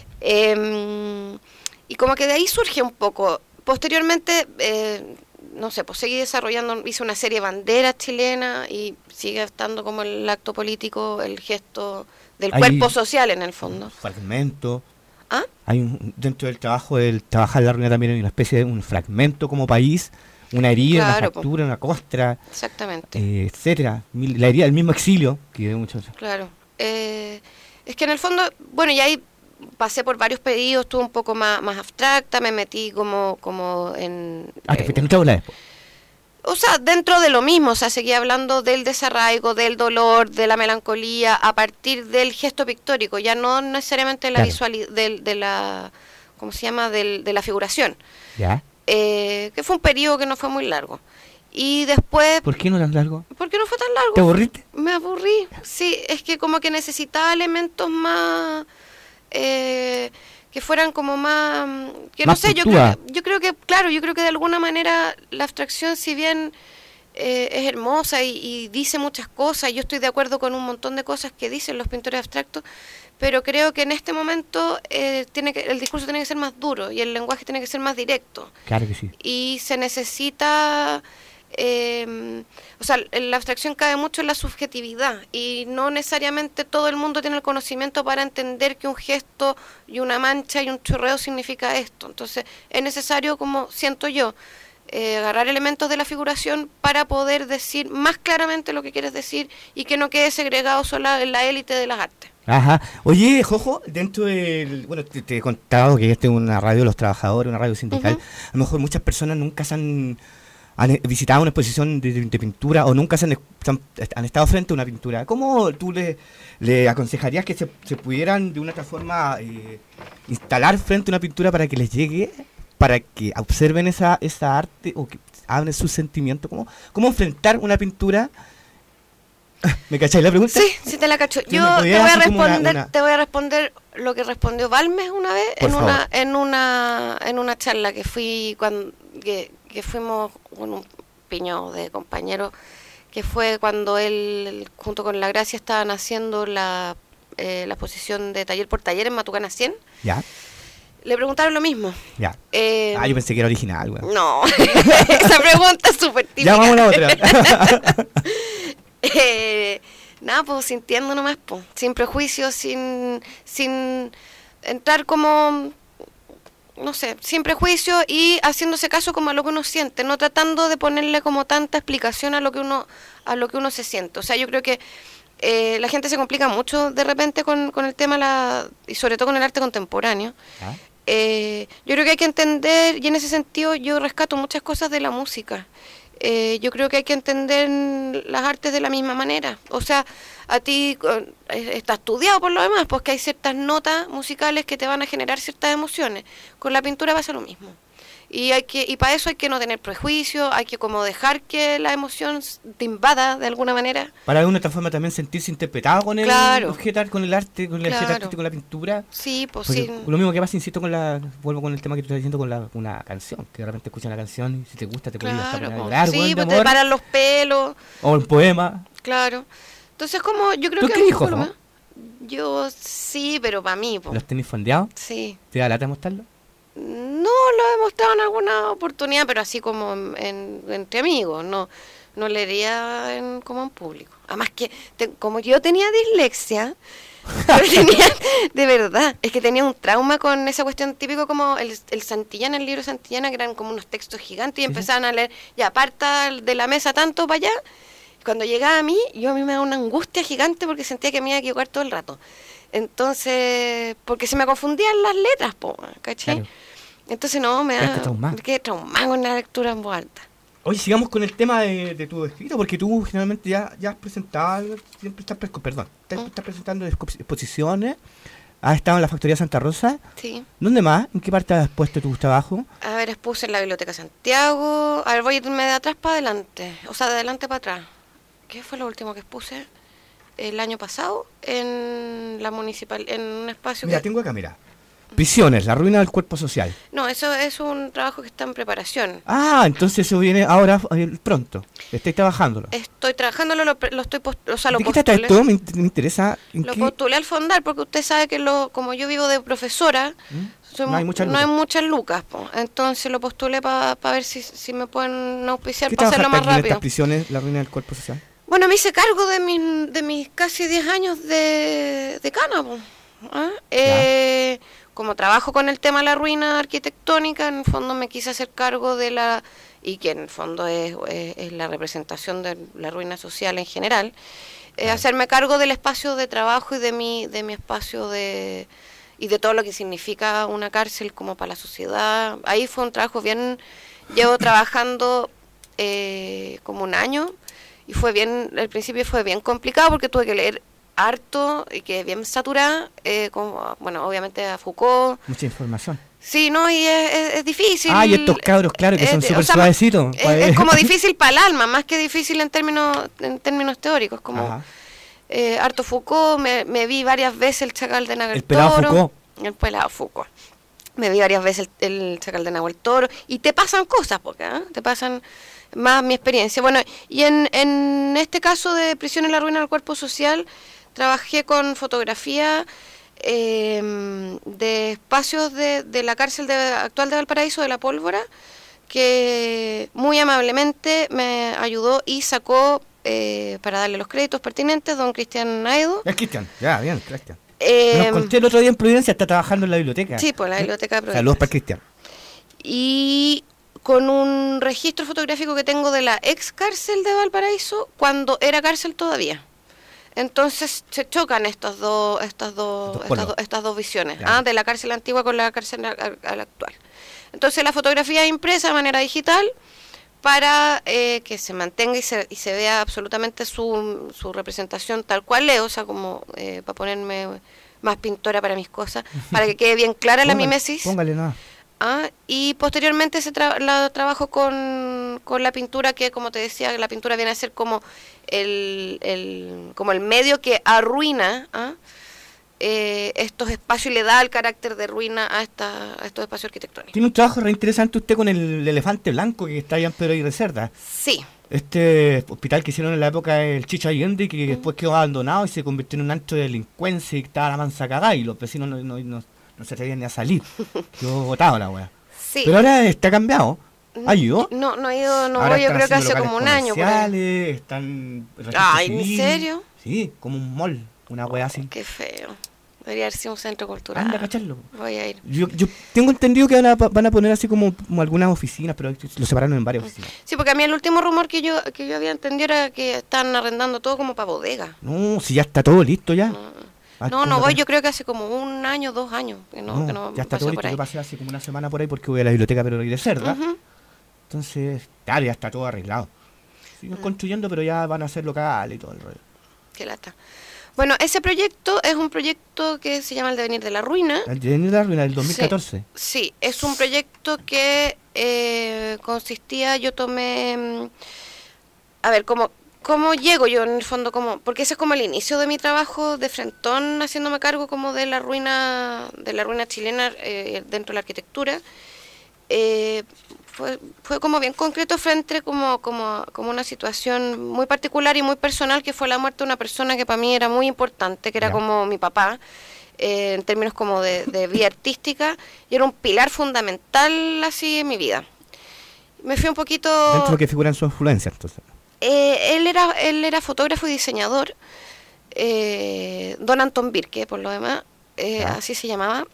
Y como que de ahí surge un poco. Posteriormente, pues seguí desarrollando, hice una serie de banderas chilenas y sigue estando como el acto político, el gesto del cuerpo social en el fondo. Fragmento. ¿Ah? Dentro del trabajo del trabajar la ruina también hay una especie de un fragmento como país, una herida, una fractura, una costra. Exactamente. Etcétera. La herida del mismo exilio que hay muchos. Claro. Es que en el fondo, bueno, y ahí pasé por varios pedidos, estuve un poco más abstracta, me metí como en... te fuiste en otra ola después. O sea, dentro de lo mismo, o sea, seguía hablando del desarraigo, del dolor, de la melancolía, a partir del gesto pictórico, ya no necesariamente la de la ¿cómo se llama? De la figuración. ¿Ya? Que fue un periodo que no fue muy largo. Y después... ¿Por qué no tan largo? ¿Por qué no fue tan largo? ¿Te aburriste? Me aburrí, sí, es que como que necesitaba elementos más... que fueran como más, que no sé, yo creo que de alguna manera la abstracción, si bien es hermosa y dice muchas cosas, yo estoy de acuerdo con un montón de cosas que dicen los pintores abstractos, pero creo que en este momento el discurso tiene que ser más duro y el lenguaje tiene que ser más directo. Claro que sí. Y se necesita... la abstracción cae mucho en la subjetividad y no necesariamente todo el mundo tiene el conocimiento para entender que un gesto y una mancha y un chorreo significa esto. Entonces es necesario, como siento yo, agarrar elementos de la figuración para poder decir más claramente lo que quieres decir y que no quede segregado solo en la élite de las artes. Ajá. Oye, Jojo, dentro del... Bueno, te he contado que esta es una radio de los trabajadores, una radio sindical. A lo mejor muchas personas nunca han visitado una exposición de pintura o nunca han estado frente a una pintura. ¿Cómo tú le aconsejarías que se pudieran de una otra forma instalar frente a una pintura para que les llegue, para que observen esa arte o que hablen sus sentimientos? ¿Cómo enfrentar una pintura? ¿Me cacháis la pregunta? Sí, te la cacho. Yo te voy a responder lo que respondió Balmes una vez en una charla que fui que fuimos con un piño de compañeros, que fue cuando él junto con La Gracia estaban haciendo la exposición de Taller por Taller en Matucana 100. Ya. Le preguntaron lo mismo. Ya. Yo pensé que era original, güey. No, esa pregunta es súper típica. Ya, vamos a la otra. Nada, pues sintiendo nomás, pues, sin prejuicios, sin entrar como, no sé, sin prejuicio y haciéndose caso como a lo que uno siente, no tratando de ponerle como tanta explicación a lo que uno se siente. O sea, yo creo que la gente se complica mucho de repente con el tema y sobre todo con el arte contemporáneo. Yo creo que hay que entender, y en ese sentido yo rescato muchas cosas de la música. Yo creo que hay que entender las artes de la misma manera. O sea, a ti está estudiado por lo demás, porque hay ciertas notas musicales que te van a generar ciertas emociones. Con la pintura pasa lo mismo. Y para eso hay que no tener prejuicios, hay que como dejar que la emoción te invada de alguna manera. Para de una otra forma también sentirse interpretado con el objeto, con el arte, con el objeto artístico, con la pintura. Sí, pues porque sí. Lo mismo que pasa, insisto, vuelvo con el tema que tú estás diciendo con una canción, que de repente escuchas una canción y si te gusta te puede hasta poner a llorar, sí, pues te paran los pelos. O un poema. Claro. Entonces como yo creo ¿Tú que... ¿Tú escribís, ¿no? Yo sí, pero para mí. ¿Los tenés fondeados? Sí. ¿Te da lata mostrarlo? No, lo he mostrado en alguna oportunidad, pero así como entre amigos, no leería como en público. Además que, como yo tenía dislexia, de verdad, es que tenía un trauma con esa cuestión típico como el Santillana, el libro Santillana, que eran como unos textos gigantes y empezaban a leer, ya aparta de la mesa tanto para allá. Cuando llegaba a mí me daba una angustia gigante porque sentía que me iba a equivocar todo el rato. Entonces, porque se me confundían las letras, ¿cachai? Claro. Entonces me quedé traumado con la lectura en voz alta. Oye, sigamos con el tema de tu escrito, porque tú generalmente ya has presentado, siempre estás presentando exposiciones, has estado en la Factoría Santa Rosa. Sí. ¿Dónde más? ¿En qué parte has puesto tu trabajo? A ver, expuse en la Biblioteca Santiago, a ver, voy a irme de atrás para adelante, o sea, de adelante para atrás. ¿Qué fue lo último que expuse? El año pasado, en la municipal, en un espacio tengo acá, mira. Prisiones, la ruina del cuerpo social. No, eso es un trabajo que está en preparación. Entonces eso viene ahora pronto. ¿Estáis trabajándolo? Estoy trabajándolo, lo estoy lo ¿De qué trata esto? Me interesa. Postulé al Fondar porque usted sabe que como yo vivo de profesora, no hay muchas lucas. Entonces lo postulé para ver si me pueden auspiciar para hacerlo más rápido. ¿Qué estas prisiones, la ruina del cuerpo social? Bueno, me hice cargo de mis casi 10 años de cana. Como trabajo con el tema de la ruina arquitectónica, en el fondo me quise hacer cargo y que en el fondo es la representación de la ruina social en general, hacerme cargo del espacio de trabajo y de mi espacio y de todo lo que significa una cárcel como para la sociedad. Ahí fue un trabajo llevo trabajando como un año y al principio fue bien complicado porque tuve que leer harto y que bien saturada, obviamente a Foucault. Mucha información. Sí, no, y es difícil. Y estos cabros, claro, que son súper suavecitos. Es como difícil para el alma, más que difícil en términos teóricos, como harto Foucault, me vi varias veces el Chacal de Nahuel Toro. El pelado Foucault. Me vi varias veces el Chacal de Nahuel Toro, y te pasan cosas, porque te pasan más mi experiencia. Bueno, y en este caso de Prisión en la ruina del cuerpo social, trabajé con fotografía de espacios de la cárcel actual de Valparaíso, de La Pólvora, que muy amablemente me ayudó y sacó, para darle los créditos pertinentes, don Cristian Naedo. Cristian, bien, Cristian. Nos conté el otro día en Providencia, está trabajando en la biblioteca. Sí, pues la biblioteca de Providencia. Saludos para Cristian. Y con un registro fotográfico que tengo de la ex cárcel de Valparaíso, cuando era cárcel todavía. Entonces se chocan estas dos visiones, de la cárcel antigua con la cárcel actual. Entonces la fotografía es impresa de manera digital para que se mantenga y se vea absolutamente su representación tal cual es, o sea, como para ponerme más pintora para mis cosas, para que quede bien clara la mimesis. Póngale nada. Y posteriormente la trabajo con la pintura, que como te decía, la pintura viene a ser como el medio que arruina estos espacios y le da el carácter de ruina a estos espacios arquitectónicos. Tiene un trabajo re interesante usted con el elefante blanco que está allá en Pedro Aguirre Cerda. Sí. Este hospital que hicieron en la época del Chicho Allende, que después quedó abandonado y se convirtió en un antro de delincuencia y estaba la mansa cagada y los vecinos no se atrevían ni a salir. Quedó botado la wea. Sí. Pero ahora está cambiado. ¿Ha ido? No he ido, no ahora voy, yo creo que hace como un año. Están... Ay, ¿en serio? Sí, como un mall, una wea así. Qué feo. Debería haber sido un centro cultural. Anda a cacharlo. Voy a ir. Yo tengo entendido que van a poner así como algunas oficinas, pero lo separaron en varias oficinas. Sí, porque a mí el último rumor que yo había entendido era que están arrendando todo como para bodega. No, si ya está todo listo ya. No voy, yo creo que hace como 1 año, 2 años. Que no ya está todo listo. Yo pasé hace como una semana por ahí porque voy a la biblioteca Pedro Aguirre Cerda. Entonces, claro, ya está todo arreglado. Siguen construyendo, pero ya van a hacer local y todo el rollo. Qué lata. Bueno, ese proyecto es un proyecto que se llama El Devenir de la Ruina. El Devenir de la Ruina, del 2014. Sí, es un proyecto que consistía, yo tomé... A ver, ¿cómo llego yo en el fondo? Porque ese es como el inicio de mi trabajo de frentón, haciéndome cargo como de la ruina chilena dentro de la arquitectura. Fue como bien concreto frente como una situación muy particular y muy personal, que fue la muerte de una persona que para mí era muy importante, que era como mi papá, en términos como de vida artística, y era un pilar fundamental así en mi vida. Me fui un poquito... Dentro de lo que figura en su influencia, entonces. Él era fotógrafo y diseñador, Don Anton Birke, por lo demás, así se llamaba.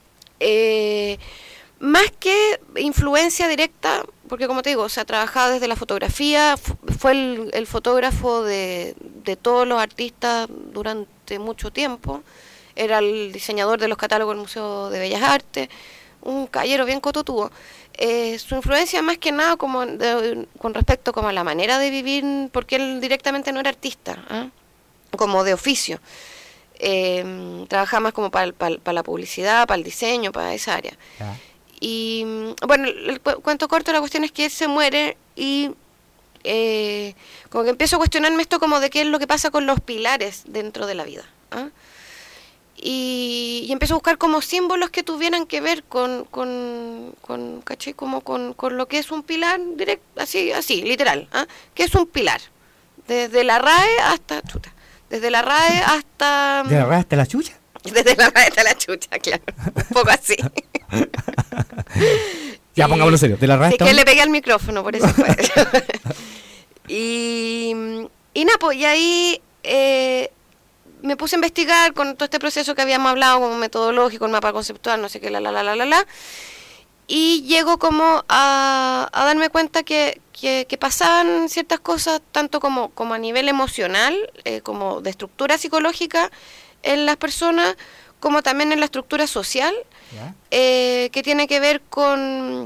Más que influencia directa, porque como te digo, o sea, trabajaba desde la fotografía, fue el fotógrafo de todos los artistas durante mucho tiempo, era el diseñador de los catálogos del Museo de Bellas Artes, un caballero bien cototudo. Su influencia más que nada como con respecto como a la manera de vivir, porque él directamente no era artista, como de oficio. Trabajaba más como para la publicidad, para el diseño, para esa área. Y bueno, el cuento corto, la cuestión es que él se muere y como que empiezo a cuestionarme esto como de qué es lo que pasa con los pilares dentro de la vida. Y empiezo a buscar como símbolos que tuvieran que ver con ¿cachai? Como con lo que es un pilar, así, literal. ¿Qué es un pilar? Desde la RAE hasta... Desde la RAE hasta... ¿De la RAE hasta la chucha? Desde la RAE hasta la chucha, claro. Un poco así. Ya, pongámoslo serio. De la RAE hasta... que le pegué al micrófono, por eso fue. Y nada, pues, y ahí me puse a investigar con todo este proceso que habíamos hablado, como metodológico, el mapa conceptual, no sé qué, y llego como a darme cuenta que pasaban ciertas cosas, tanto como a nivel emocional, como de estructura psicológica en las personas, como también en la estructura social, que tiene que ver con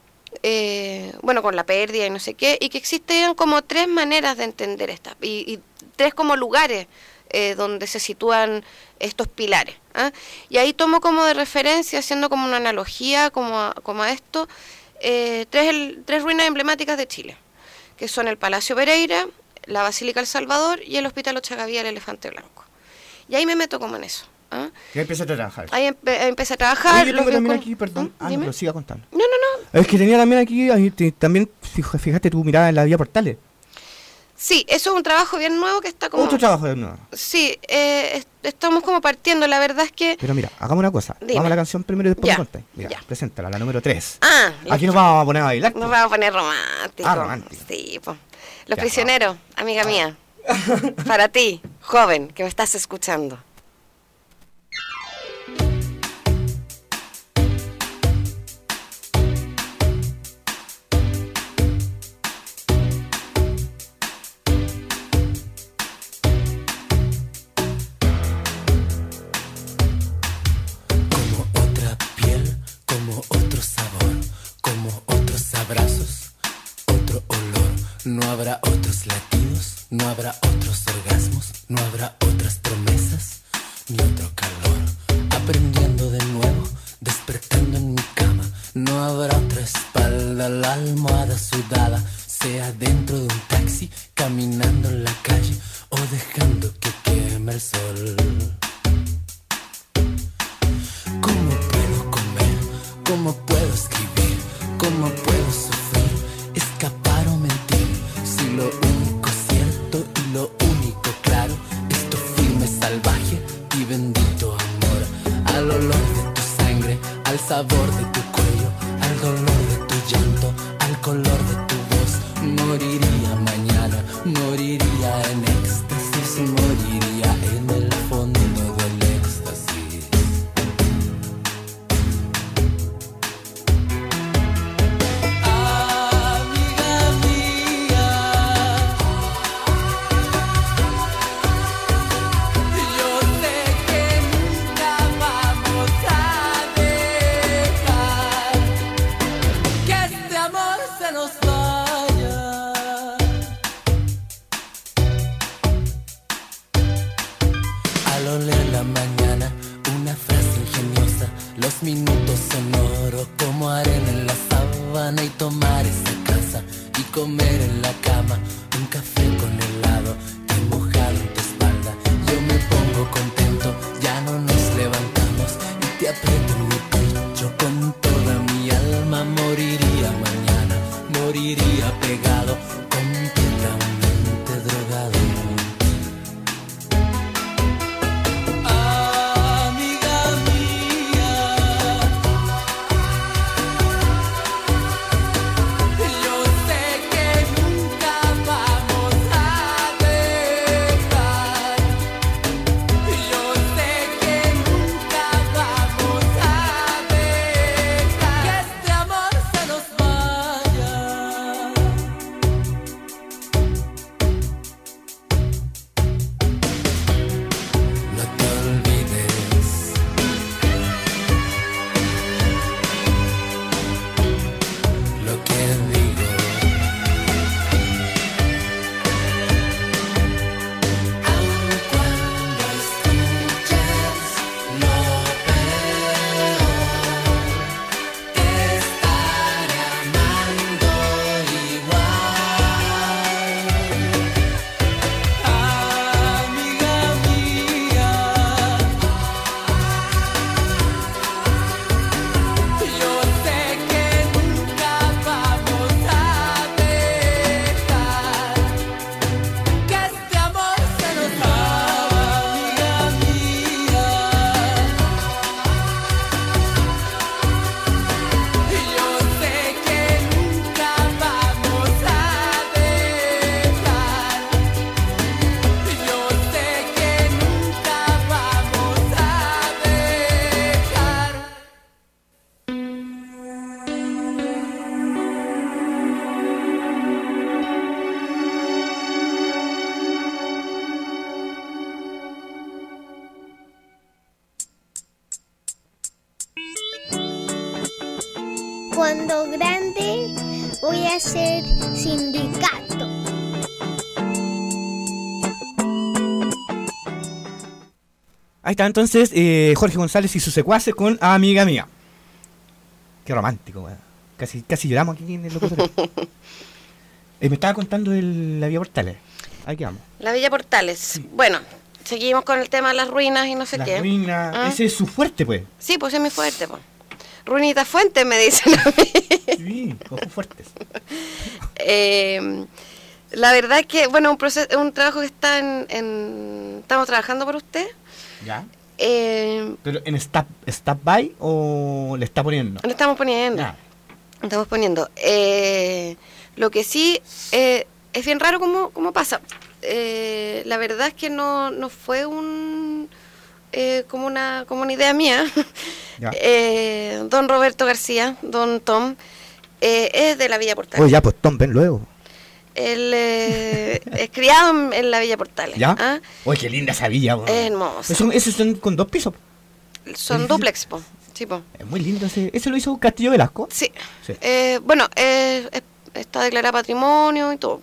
la pérdida y no sé qué, y que existen como 3 maneras de entender esta, y 3 como lugares donde se sitúan estos pilares. Y ahí tomo como de referencia, haciendo como una analogía como a esto, 3 ruinas emblemáticas de Chile, que son el Palacio Pereira, la Basílica El Salvador y el Hospital Ochagavía, el Elefante Blanco. Y ahí me meto como en eso. Y empieza a trabajar. Ahí empecé a trabajar. Yo tengo también aquí, perdón. Pero siga contando. No. Es que tenía también aquí, también, fíjate tu mirada en la Vía Portales. Sí, eso es un trabajo bien nuevo que está como... Otro trabajo de nuevo. Sí, estamos como partiendo, la verdad es que... Pero mira, hagamos una cosa. Dime. Vamos a la canción primero y después Ya, me contáis. Mira, ya. preséntala, la número 3. listo. Aquí nos vamos a poner a bailar. Nos vamos a poner romántico. Romántico. Sí, pues. Los Ya, Prisioneros, amiga mía. Para ti, joven, que me estás escuchando. No habrá otros latidos, no habrá otros orgasmos, no habrá otras promesas, ni otro calor. Aprendiendo de nuevo, despertando en mi cama. No habrá otra espalda, la almohada sudada, sea dentro de un taxi, caminando en la calle o dejando que queme el sol. ¿Cómo puedo comer? ¿Cómo puedo escribir? ¿Cómo puedo sufrir? Escapar o mentir. Si lo único cierto y lo único claro es tu firme, salvaje y bendito amor. Al olor de tu sangre, al sabor de tu cuello, al dolor de tu llanto, al color de tu voz. Moriría mañana, moriría en éxtasis, moriría en el fondo del éxtasis. Amiga mía, yo sé que nunca vamos a dejar que este amor se nos vaya. Al oler la mañana, una frase ingeniosa, los minutos son oro como arena en la sábana, y tomar esa casa y comer en la cama un café con helado que mojado en tu espalda. Yo me pongo contento, ya no nos levantamos y te aprieto en mi pecho con toda mi alma. Moriría mañana, moriría pegado, completamente drogado. Amiga mía, yo sé que nunca vamos a dejar. Yo sé que nunca vamos a dejar que este amor se nos vaya. No te olvides lo que digo. Aun cuando escuches lo peor, te estaré amando igual. Amiga mía, yo sé que nunca vamos a dejar que este amor se nos vaya. Amiga mía, yo sé que nunca vamos a dejar. Yo sé que nunca vamos a dejar. Cuando grande voy a ser sindicato. Ahí está entonces Jorge González y sus secuaces con Amiga Mía. Qué romántico, weón. Casi lloramos aquí en el locutorio. Me estaba contando de la Villa Portales. Ahí quedamos. La Villa Portales. Sí. Bueno, seguimos con el tema de las ruinas y no sé La qué. ruina, ¿Ah? ese es su fuerte, pues. Sí, pues es mi fuerte, pues. Ruinita Fuentes me dicen a mí. Sí, ojos fuertes. La verdad es que, bueno, un trabajo que está estamos trabajando por usted. ¿Ya? ¿Pero en stand-by o le está poniendo? Le estamos poniendo. Ya. Estamos poniendo. Lo que sí es bien raro cómo pasa. La verdad es que no fue como una idea mía. Don Roberto García, don Tom, es de la Villa Portales. Oye, ya, pues Tom, ven luego. Él es criado en la Villa Portales. ¿Ya? ¿Ah? Oye, qué linda esa villa. Es hermosa. Esos son con 2 pisos. Son dúplex, po. Sí, po. Es muy lindo ese. ¿Ese lo hizo Castillo Velasco? Sí. Sí. Bueno, está está declarada patrimonio y todo.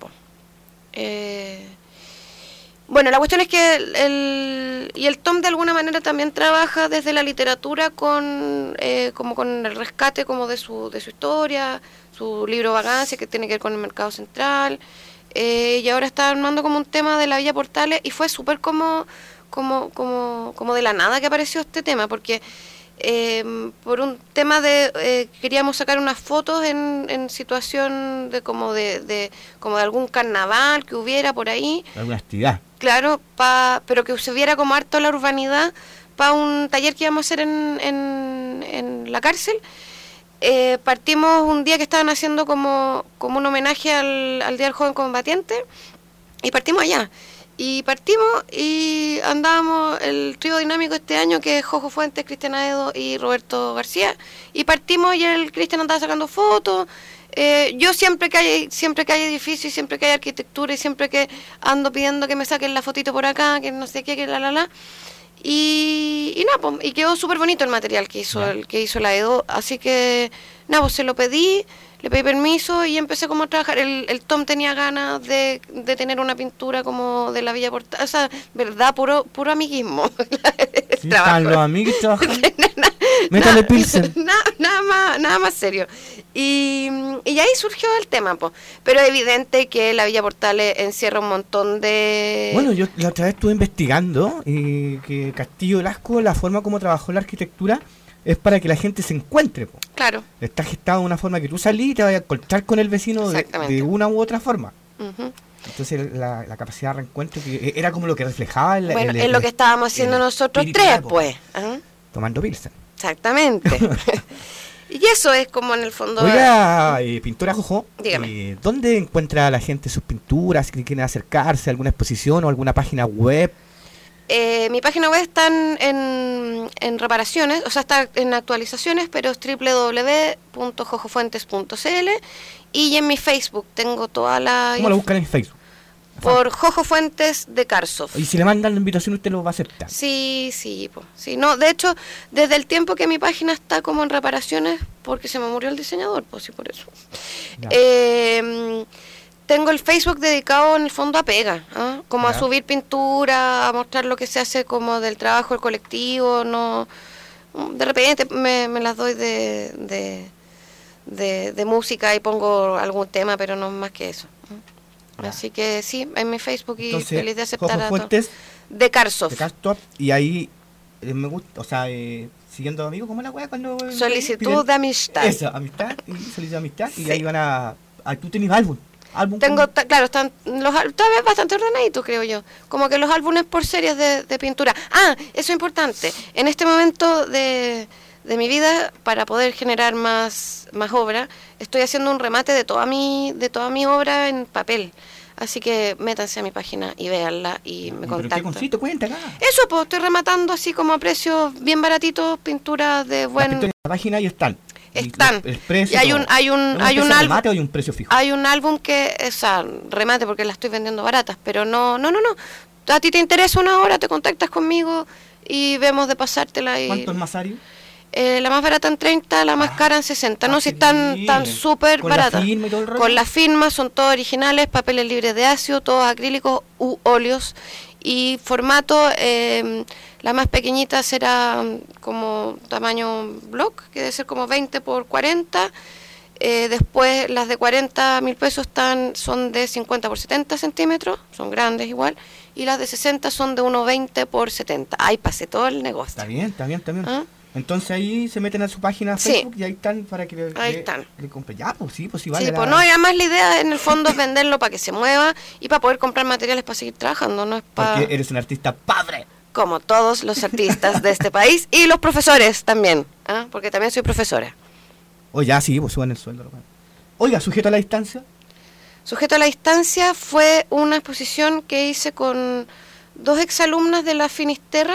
Bueno, la cuestión es que el Tom de alguna manera también trabaja desde la literatura como con el rescate como de su historia, su libro Vagancia, que tiene que ver con el mercado central, y ahora está armando como un tema de la Villa Portales, y fue súper como de la nada que apareció este tema, porque por un tema de queríamos sacar unas fotos en situación de como de algún carnaval que hubiera por ahí, alguna actividad, claro, pero que se viera como harto la urbanidad para un taller que íbamos a hacer en la cárcel. Partimos un día que estaban haciendo como un homenaje al Día del Joven Combatiente, y partimos allá. Y partimos y andábamos el trío dinámico este año, que es Jojo Fuentes, Cristian Aedo y Roberto García. Y partimos y el Cristian andaba sacando fotos. Yo siempre que hay edificios, y siempre que hay arquitectura, y siempre que ando pidiendo que me saquen la fotito por acá, que no sé qué, que la. Y nada, pues, y quedó súper bonito el material que hizo la Edo. Así que nada, pues se lo pedí. Le pedí permiso y empecé como a trabajar. El Tom tenía ganas de tener una pintura como de la Villa Portales. O sea, verdad, puro amiguismo. Sí, están los amigos trabajando. Métale pilsen. Nada más serio. Y ahí surgió el tema, pues. Pero es evidente que la Villa Portales encierra un montón de... Bueno, yo la otra vez estuve investigando que Castillo Velasco, la forma como trabajó la arquitectura, es para que la gente se encuentre. Po. Claro. Está gestado de una forma que tú salís y te vayas a encontrar con el vecino de una u otra forma. Uh-huh. Entonces la capacidad de reencuentro que era como lo que reflejaba es lo que estábamos haciendo nosotros tres, pues. ¿Ah? Tomando pilsen. Exactamente. Y eso es como en el fondo... Oiga, pintora Jojo, dígame. ¿Dónde encuentra la gente sus pinturas? Si quieren acercarse a alguna exposición o alguna página web. Mi página web está en reparaciones, o sea, está en actualizaciones, pero es www.jojofuentes.cl, y en mi Facebook tengo toda la... ¿Cómo lo buscan en Facebook? Por Jojo Fuentes de Karsov. Y si le mandan la invitación, ¿usted lo va a aceptar? Sí, no, de hecho, desde el tiempo que mi página está como en reparaciones, porque se me murió el diseñador, pues sí, por eso. Tengo el Facebook dedicado en el fondo a pega, ¿eh? Como a subir pintura, a mostrar lo que se hace como del trabajo del colectivo, no, de repente me las doy de música y pongo algún tema, pero no más que eso. Así que sí, en mi Facebook, y entonces, feliz de aceptar a todos. De Karsov. Y ahí me gusta, o sea, siguiendo amigos, ¿cómo es la weá cuando solicitud de amistad? Eso, amistad y solicitud de amistad, sí. Y ahí van a tú tenés álbum. Tengo, claro, están todavía bastante ordenaditos, creo yo. Como que los álbumes por series de pintura. Eso es importante. En este momento de mi vida, para poder generar más obra, estoy haciendo un remate de toda mi obra en papel. Así que métanse a mi página y véanla y me contactan. ¿Qué consiste? Cuenta acá. Eso, pues, estoy rematando así como a precios bien baratitos, pinturas de buen... En la página y están. Están. El precio, y hay un álbum. ¿Remate o hay un precio fijo? Hay un álbum que, remate porque la estoy vendiendo baratas, pero no. A ti te interesa una hora, te contactas conmigo y vemos de pasártela. ¿Cuánto es más Masario? La más barata en 30, la más cara en 60. No, si están tan súper baratas. Con la firma, son todos originales, papeles libres de ácido, todos acrílicos u óleos. Y formato, la más pequeñita será como tamaño block, que debe ser como 20 por 40. Después las de 40.000 pesos son de 50 por 70 centímetros, son grandes igual. Y las de 60 son de 1,20 por 70. Ahí pasé todo el negocio. Está bien. ¿Ah? Entonces ahí se meten a su página Facebook, sí. Y ahí están para que le compren. Ya, pues sí vale. Sí, pues no, y además la idea en el fondo es venderlo para que se mueva y para poder comprar materiales para seguir trabajando, no es para... Porque eres un artista padre. Como todos los artistas de este país y los profesores también, porque también soy profesora. Ya sí, pues suban el sueldo. Oiga, ¿Sujeto a la distancia? Sujeto a la distancia fue una exposición que hice con 2 exalumnas de la Finisterra,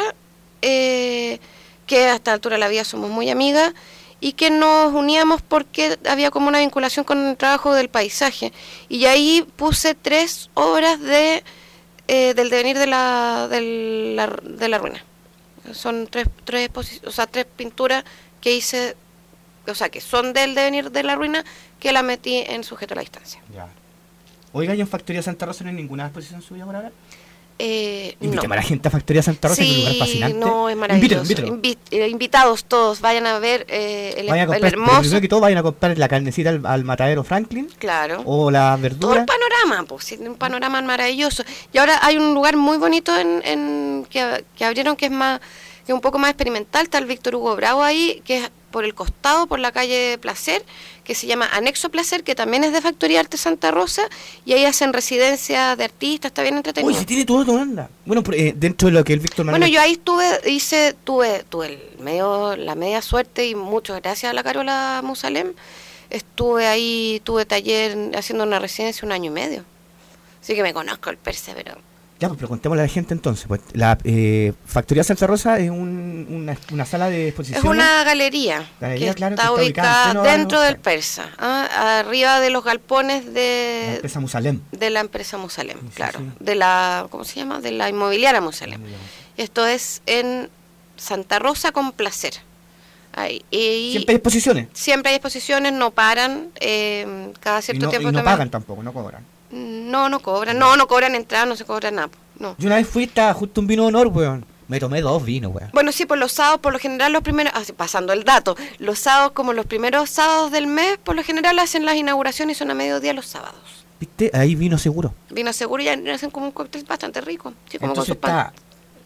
que a esta altura de la vida somos muy amigas, y que nos uníamos porque había como una vinculación con el trabajo del paisaje. Y ahí puse 3 obras del devenir de la ruina. Son 3 pinturas que hice o sea, que son del devenir de la ruina, que la metí en Sujeto a la Distancia. Ya. Oiga, ¿y en Factoría Santa Rosa no hay ninguna exposición suya por ahora? No. Invítame a la gente a Factoría Santa Rosa, que es un lugar fascinante. No, es maravilloso. Invitados todos, vayan a ver el hermoso. Primero que todo, vayan a comprar la carnecita al matadero Franklin. Claro. O la verdura. Todo el panorama, pues, sí, un panorama maravilloso. Y ahora hay un lugar muy bonito que abrieron, que es un poco más experimental. Está el Víctor Hugo Bravo ahí, que es por el costado, por la calle Placer, que se llama Anexo Placer, que también es de Factoría Arte Santa Rosa, y ahí hacen residencias de artistas, está bien entretenido. Uy, si tiene todo onda. Bueno, dentro de lo que el Víctor Manuel... Bueno, yo ahí tuve la media suerte, y muchas gracias a la Carola Musalem, tuve taller haciendo una residencia 1 año y medio. Así que me conozco el perse, pero... Ya, pues, pero contémosle a la gente entonces. Pues, la Factoría Santa Rosa es una sala de exposición. Es una galería que está ubicada dentro del Persa, arriba de los galpones de la empresa Musalem. De la empresa Musalem, Sí, claro. sí. De la, ¿cómo se llama? De la inmobiliaria Musalem. Esto es en Santa Rosa con Placer. Ahí. Y ¿Siempre hay exposiciones? Siempre hay exposiciones, no paran. Cada cierto tiempo y no también. pagan tampoco, no cobran. No cobran. No cobran entrada, no se cobra nada. No. Yo una vez fui, estaba justo un vino de honor, weón. Me tomé 2 vinos, weón. Bueno, sí, por los sábados, por lo general, los primeros, pasando el dato, los sábados, como los primeros sábados del mes, por lo general hacen las inauguraciones y son a mediodía los sábados. ¿Viste? Ahí vino seguro. Vino seguro y ya hacen como un cóctel bastante rico. Sí, como entonces con está...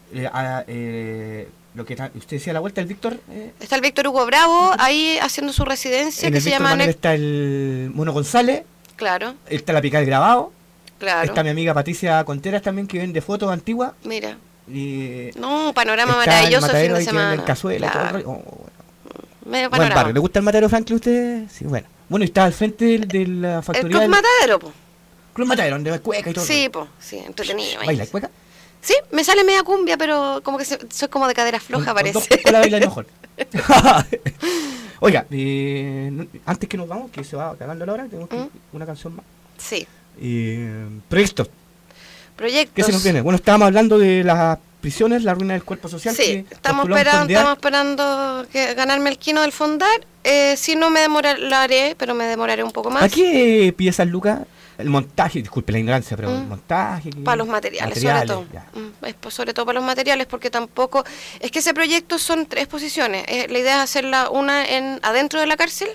lo que usted decía a la vuelta, el Víctor... está el Víctor Hugo Bravo ahí haciendo su residencia, que se llama... Está el Mono González. Claro. Está la Pical Grabado. Claro. Está mi amiga Patricia Contreras también, que vende fotos antiguas. Mira. Y un panorama maravilloso el fin de semana. El cazuela, claro. todo Medio buen barrio. ¿Le gusta el matadero Franklin a usted? Sí, bueno. Bueno, y está al frente de la factoría. El Club Matadero, po. Club Matadero, donde va cueca y todo. Sí, po. Sí, entretenido. ¿Baila cueca? Sí, me sale media cumbia, pero como que soy como de cadera floja, parece. Con la baila mejor. Oiga, antes que nos vamos, que se va acabando la hora, tenemos una canción más. Sí. Proyectos. ¿Qué se nos viene? Bueno, estábamos hablando de las prisiones, la ruina del cuerpo social. Sí, estamos esperando ganarme el quino del Fondar. Si no me demoraré, pero me demoraré un poco más. ¿A qué piensas, Lucas? El montaje, disculpe la ignorancia, pero el montaje... Para los materiales sobre todo. Sobre todo para los materiales, porque tampoco... Es que ese proyecto son 3 posiciones. La idea es hacerla una adentro de la cárcel,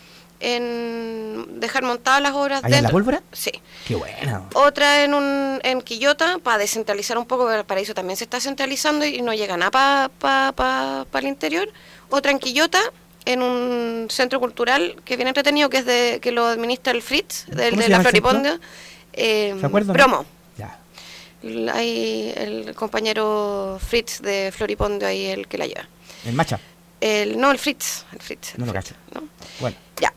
en dejar montadas las obras ¿Allá en la pólvora? Sí. Qué bueno. Otra en Quillota, para descentralizar un poco, porque el paraíso también se está centralizando y no llega nada para el interior. Otra en Quillota, en un centro cultural que viene entretenido, que lo administra el Fritz, de la Floripondio. ¿Se acuerdan? Bromo. Ya. Hay el compañero Fritz de Floripondio ahí, el que la lleva. ¿El Macha? El Fritz. No lo cacho. ¿No? Bueno. Ya.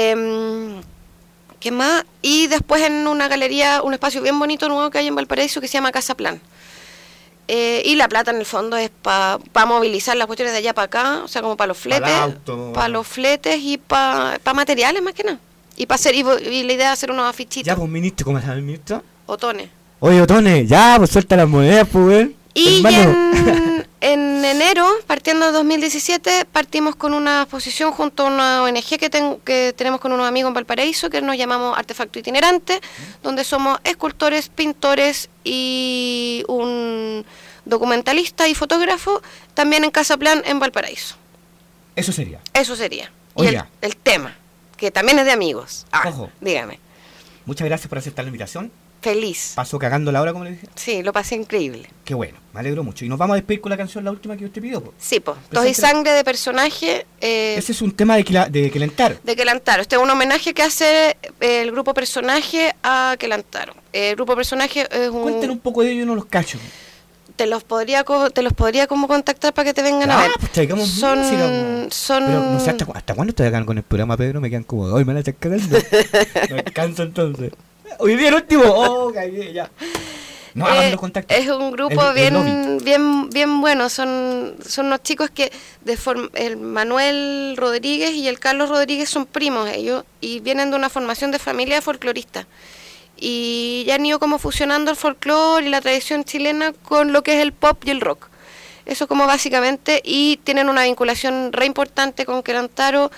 ¿Qué más? Y después en una galería, un espacio bien bonito nuevo que hay en Valparaíso que se llama Casa Plan. Y la plata en el fondo es para movilizar las cuestiones de allá para acá, o sea, como para los fletes, para los fletes y para materiales más que nada. Y para hacer y la idea es hacer unos afichitos. Ya, pues, ministro, ¿cómo se llama el ministro? Otone. Oye, Otone, ya, pues suelta las monedas, pues, güey. Y en enero, partiendo de 2017, partimos con una exposición junto a una ONG que tenemos con unos amigos en Valparaíso, que nos llamamos Artefacto Itinerante, donde somos escultores, pintores y un documentalista y fotógrafo, también en Casa Plan en Valparaíso. Eso sería. Oiga. Y el tema, que también es de amigos. Ojo. Dígame. Muchas gracias por aceptar la invitación. Feliz. Pasó cagando la hora, como le dije. Sí, lo pasé increíble. Qué bueno, me alegro mucho. Y nos vamos a despedir con la canción, la última que usted pidió, pues. Sí, pues. Tos y sangre de personaje. Ese es un tema de Quelantaro. De Quelantaro. Este es un homenaje que hace el grupo Personaje a Quelantaro. El grupo Personaje es un... Cuéntenos un poco de ello, yo no los cacho. Te los podría como contactar para que te vengan a ver. Pues traigamos música. Pero no sé hasta cuándo estoy acá con el programa, Pedro. Me quedan como, hoy me la estás cagando. Me canso entonces. Hoy día el último. Cagué, ya. No, los contactos. Es un grupo bien bueno. Son unos chicos que el Manuel Rodríguez y el Carlos Rodríguez son primos ellos y vienen de una formación de familia de folcloristas. Y ya han ido como fusionando el folclore y la tradición chilena con lo que es el pop y el rock. Eso como básicamente, y tienen una vinculación re importante con Quelantaro.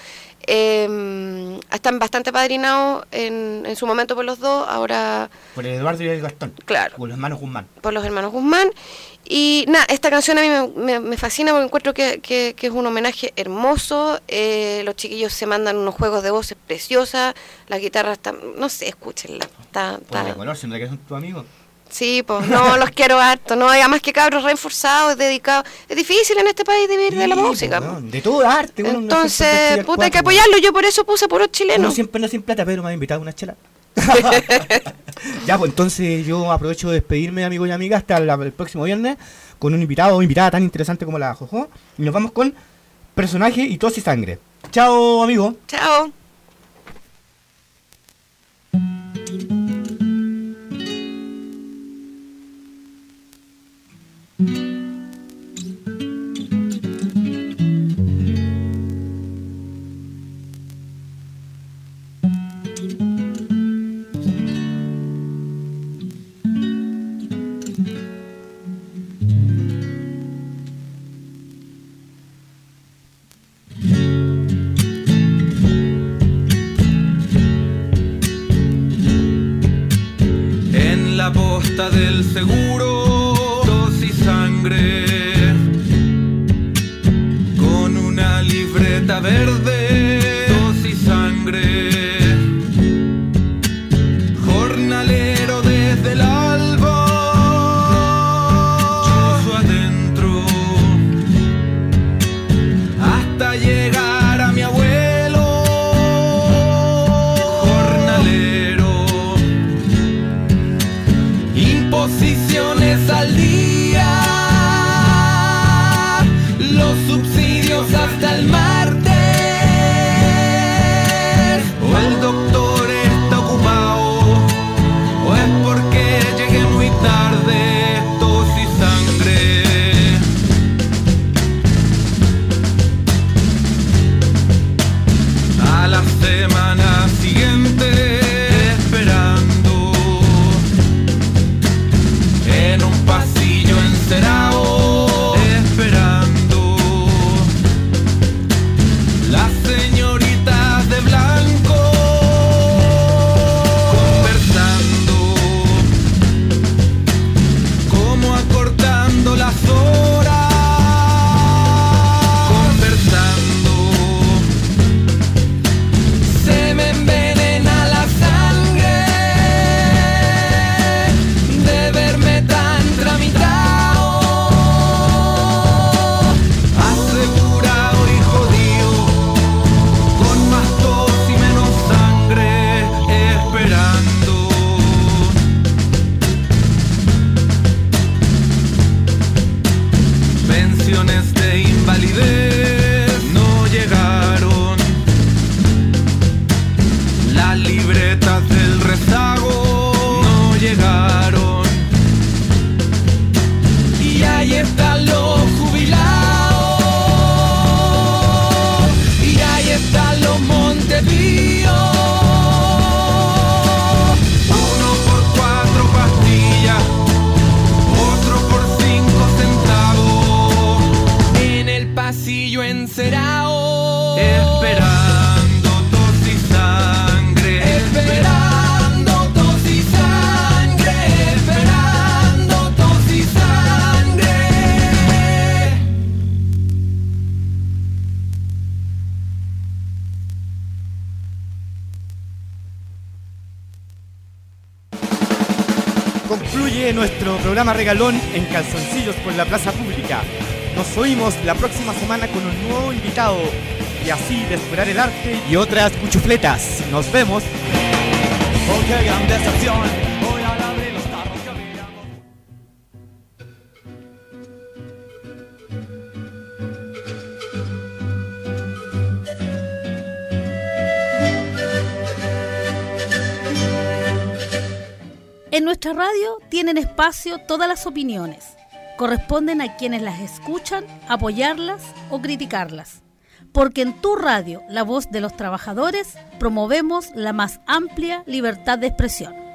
Están bastante apadrinados en su momento por los dos, ahora... Por el Eduardo y el Gastón. Claro. Por los hermanos Guzmán. Por los hermanos Guzmán. Y nada, esta canción a mí me fascina porque encuentro que es un homenaje hermoso. Los chiquillos se mandan unos juegos de voces preciosas. La guitarra está... No sé, escúchenla. Por color, siendo que son tus amigos. Sí, pues no, los quiero harto, no, además que cabros reenforzados, dedicados. Es difícil en este país vivir de la música. No, de todo arte. Entonces, puta, hay que apoyarlo. Yo por eso puse a puros chilenos. Uno siempre anda sin plata, pero me ha invitado a una chela. Ya, pues entonces yo aprovecho de despedirme, amigos y amigas, hasta el próximo viernes, con un invitado o invitada tan interesante como la Jojo. Y nos vamos con Personaje y Tos y Sangre. Chao, amigo. Chao. Del seguro, tos y sangre, con una libreta verde, tos y sangre, jornalero desde el alba, chuzo adentro, hasta llegar a mi abuelo, jornalero. Imposiciones al día, los subsidios hasta el martes, o el doctor está ocupado, o es porque llegué muy tarde, tos y sangre. A la semana siguiente, esperando en un pasillo encerado, esperando las señoritas de blanco, conversando, como acortando las horas, conversando, se me envenena la sangre de verme tan tramitado, asegurado y jodido, con más tos y menos sangre, esperando. Pensiones de invalidez no llegaron, las libretas del rezago no llegaron, y ahí están los jubilados, y ahí están los Montepíos, 1 por 4 pastillas, otro por 5 centavos, en el pasillo encerado, esperando tos y sangre, esperando tos y sangre, esperando tos y sangre. Concluye nuestro programa regalón en Calzoncillos por la Plaza Pública. Nos oímos la próxima semana con un nuevo invitado y así descubrir el arte y otras cuchufletas. Nos vemos. Oh, qué gran decepción. Hoy al abrir los tarros que brillamos. En nuestra radio tienen espacio todas las opiniones. Corresponden a quienes las escuchan, apoyarlas o criticarlas. Porque en tu radio, la voz de los trabajadores, promovemos la más amplia libertad de expresión.